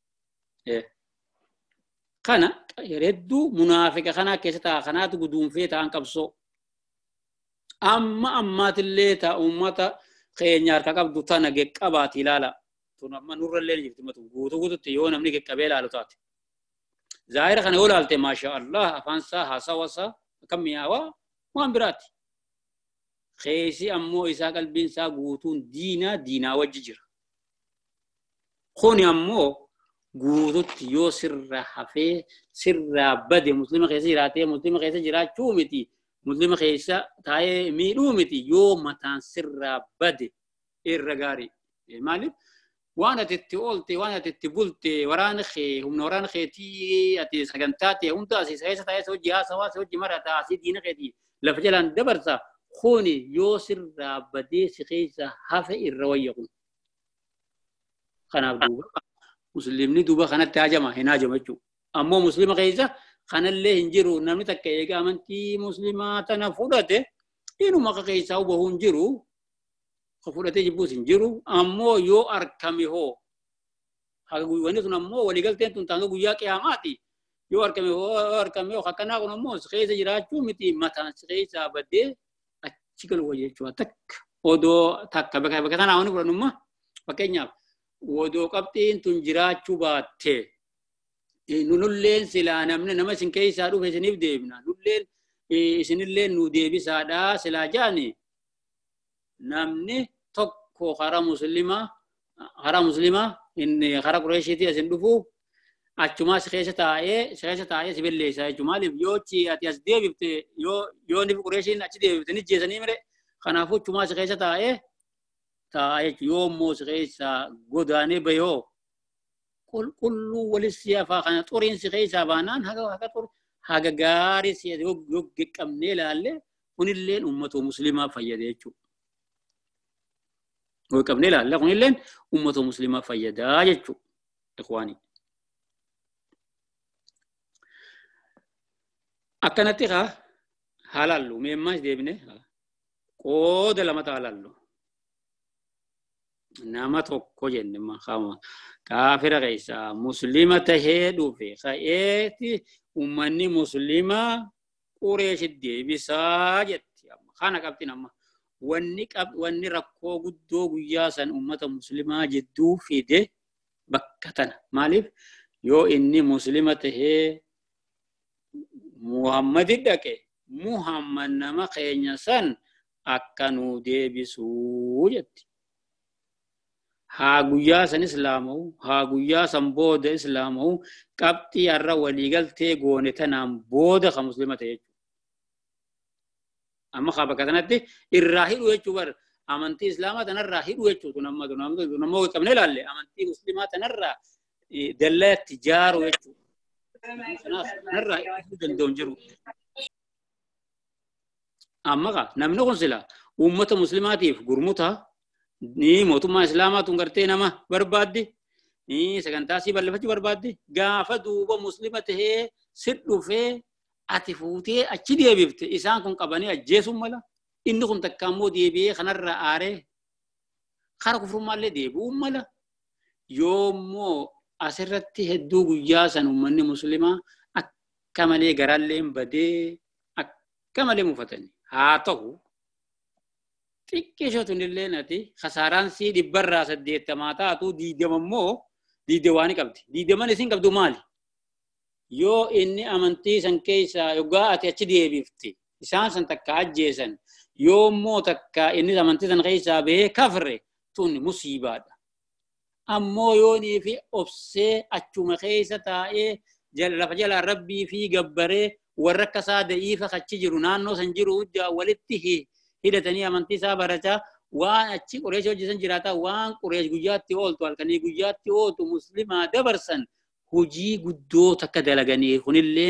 S4: Kana hedduu munaafiqa kanaa keessa taa'a kanaatu guduunfee ta'an qabsoo. Amma ammaatillee ta'a uummata keenya harka qabdu tana geqqabaati ilaala. Tun amma nurrallee ni jirti matu guutuu guututti yoo namni geqqabee ilaalu taate. Zaahira kana yoo ilaalte maasha Allah afaansaa haasawasaa akkam mi'aawaa waan biraati. Keessi ammoo isaa qalbiinsaa guutuun diinaa diinaa wajji jira. Kuni ammoo guututti yoo sirra hafee sirraa bade muslima keessa jiraatee muslima keessa jiraachuu miti. Muslima keessa taa'ee miidhuu miti yoo mataan sirraa bade irra gaarii. Maaliif waan ati itti oolte waan ati itti bulte waraana kee humna waraana keetii ati sagantaa ta'e hunda asii keessa taa'ee hojii haasawaa hojii marataa asii diina keetii lafa jalaan dabarsa kuni yoo sirraa badee si keessa hafe irra wayya kun. Kanaaf duuba muslimni duuba kanatti haajama hin haajama jechuudha. Ammoo muslima keessa kanallee hin jiru namni takka eega amantii muslimaa tana fudhate inuma akka keessaa hubahuu hin jiru ka fudhatee jibbuus hin jiru ammoo yoo arkame hoo wanni sun ammoo waliigalteen tun taanoo guyyaa qiyaamaati yoo arkame hoo arkame hoo akkanaa kun ammoo si keessa jiraachuu miti mataan si keessaa baddee achi galu jechuudha takka odoo takka bakka bakka tanaa wani fudhannummaa fakkeenyaaf odoo qabxiin tun jiraachuu baattee nulleen silaa namni nama isin keessaa dhufe isiniif deebina nulleen isinillee nu deebisaadhaa silaa jaani namni tokko karaa muslimaa karaa muslimaa inni karaa Qureeshiitii isin dhufu achumaa si keessa taa'ee si keessa taa'ee si belleessaa jechuudha maaliif yoo ati as deebifte yoo yoo nifi Qureeshiin achi deebifte ni jeesanii mire kanaafuu achumaa si keessa taa'ee taa'ee yoo immoo si keessa godaanee bayoo qulqulluu walitti afaa kana xuriin si keessaa baanaan haga haga xur haga gaarii si yoo geqqabnee ilaalle kunilleen ummata muslimaa fayyada jechuudha. Yoo qabnee ilaalle kunilleen ummata muslimaa fayyadaa jechuudha. Ikhwaanii. Akkanatti haa haalallu meemmaas deebine qooda lama ta'a haalallu. Nama tokko jenne maqaama kaafira keessa muslima tahee dhufe ka'eeti ummanni muslima Qureeshi deebisaa jetti kana qabxi nama wanni qab wanni rakkoo guddoo guyyaa san ummata muslimaa jidduu fide bakka tana maaliif yoo inni muslima tahee Muhammadi dhaqe Muhammad nama keenya san akka nu deebisuu jetti. Haa guyyaa san islaamahu haa guyyaa san booda islaamahu qabxii har'a waliigaltee goone tanaan booda ka muslima ta'e jechuudha. Amma kaa bakka kanatti irraa hidhu jechuu bar amantii islaamaa tanarraa hidhu jechuudha. Namma namma qabnee ilaalle amantii muslimaa tanarraa dallaa itti jaaru jechuudha. Kanaaf tanarraa hidhuu danda'u hin jiru. Amma kaa namni kun sila uummata muslimaatiif gurmutaa ni mootummaa islaamaa tun gartee nama barbaaddi ni sagantaa si balleeffachuu barbaaddi gaafa duuba muslima tahee si dhufee ati fuutee achi deebifte isaan kun qabanii ajjeesuun mala inni kun takka ammoo deebi'ee kanarra aaree kara kufrummaallee deebi'uun mala yoommoo asirratti hedduu guyyaa san uummanni muslimaa akka malee garaallee badee akka malee mufatanii haa ta'u xiqqeeshoo tunillee nati kasaaraan sii dhibbarraa saddeettamaa taatu diidamammoo diidawaani qabdi. Diidaman isin qabdu maali? Yoo inni amantii san keessaa yoggaa ati achi deebifte isaan san takka ajjeesan yoo immoo takka inni amantii san keessaa bahee kafre tun musiibaadha. Ammoo yoonii fi obsee achuma keessa taa'ee lafa jalaa rabbii fi gabbaree warra akka isaa da'iifa achi jiru naannoo san jiru walitti hidhatanii amantii isaa barataa waan achi Qureesh hojjetan jiraata waan Qureesh guyyaatti ooltu halkanii guyyaatti ooltu muslimaa dabarsan hojii guddoo takka dalaganii kunilleen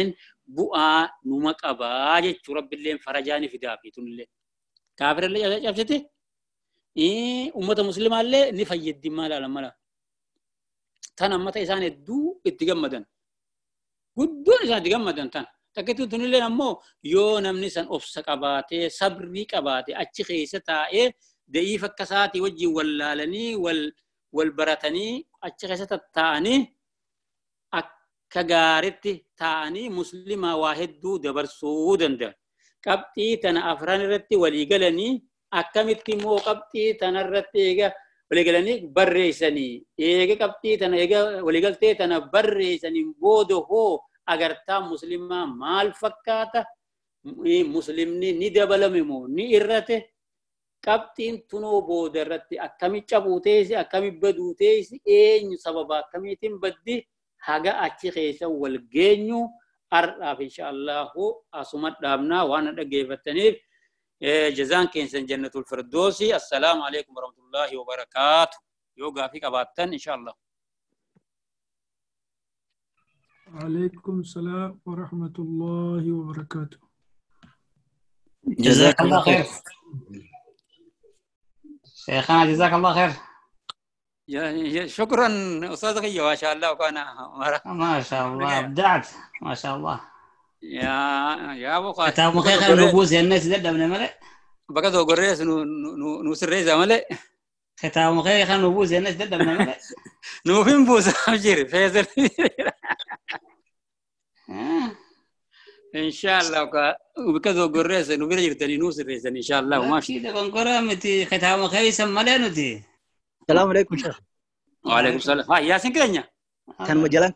S4: bu'aa numa qabaa jechuu rabbiilleen farajaani fidaa fi tunillee. Kaafirallee cabsite ummata muslimaallee ni fayyaddi maal mala. Tan ammata isaan hedduu itti gammadan. Guddoon isaan itti gammadan tan. Takkitu tunillee ammoo yoo namni san obsa qabaatee sabrii qabaatee achi keessa taa'ee da'ii fakka isaatii wajjin wallaalanii wal wal baratanii achi keessa taa'anii akka gaariitti taa'anii muslimaa waa hedduu dabarsuu danda'an. Qabxii tana afran irratti walii galanii akkamitti immoo qabxii tana irratti eega walii galanii barreessanii eega qabxii tana eega walii galtee tana barreessanii booda hoo agartaa muslimaa maal fakkaata muslimni ni dabalame moo ni irrate qabxiin tunoo booda irratti akkami cabuuteesi akkami baduuteesi eenyu sababa akkamiitiin baddi haga achi keessa wal geenyu ardaaf inshaallahu asuma dhaabnaa waan dhaggeeffataniif jazaan keensan jannatul firdoosi. Assalaamu alaykum warahmatullahi wabarakatuh. Yoo gaafii qabaattan inshaallah.
S3: عليكم السلام ورحمة الله وبركاته.
S6: جزاك الله خير شيخنا، جزاك الله خير.
S4: يا شكرا استاذ غيو ما شاء الله وكان
S6: ما شاء الله ابدعت ما شاء الله.
S4: يا يا ابو قاسم
S6: كتاب مخيخ النبوس الناس دد من ملء
S4: بقى دو غريس نو نو سريزا ملء
S6: كتاب مخيخ النبوس الناس دد من ملء
S4: نو فين بوس اجري فيصل ان شاء الله بقى دو غريس نو بيرجرتني نو سريزا ان شاء الله وماشي
S6: كده كنقرامتي كتاب مخيخ سملانتي.
S7: السلام عليكم شيخ.
S4: وعليكم السلام. ها ياسين كدنيا
S7: كان مجالان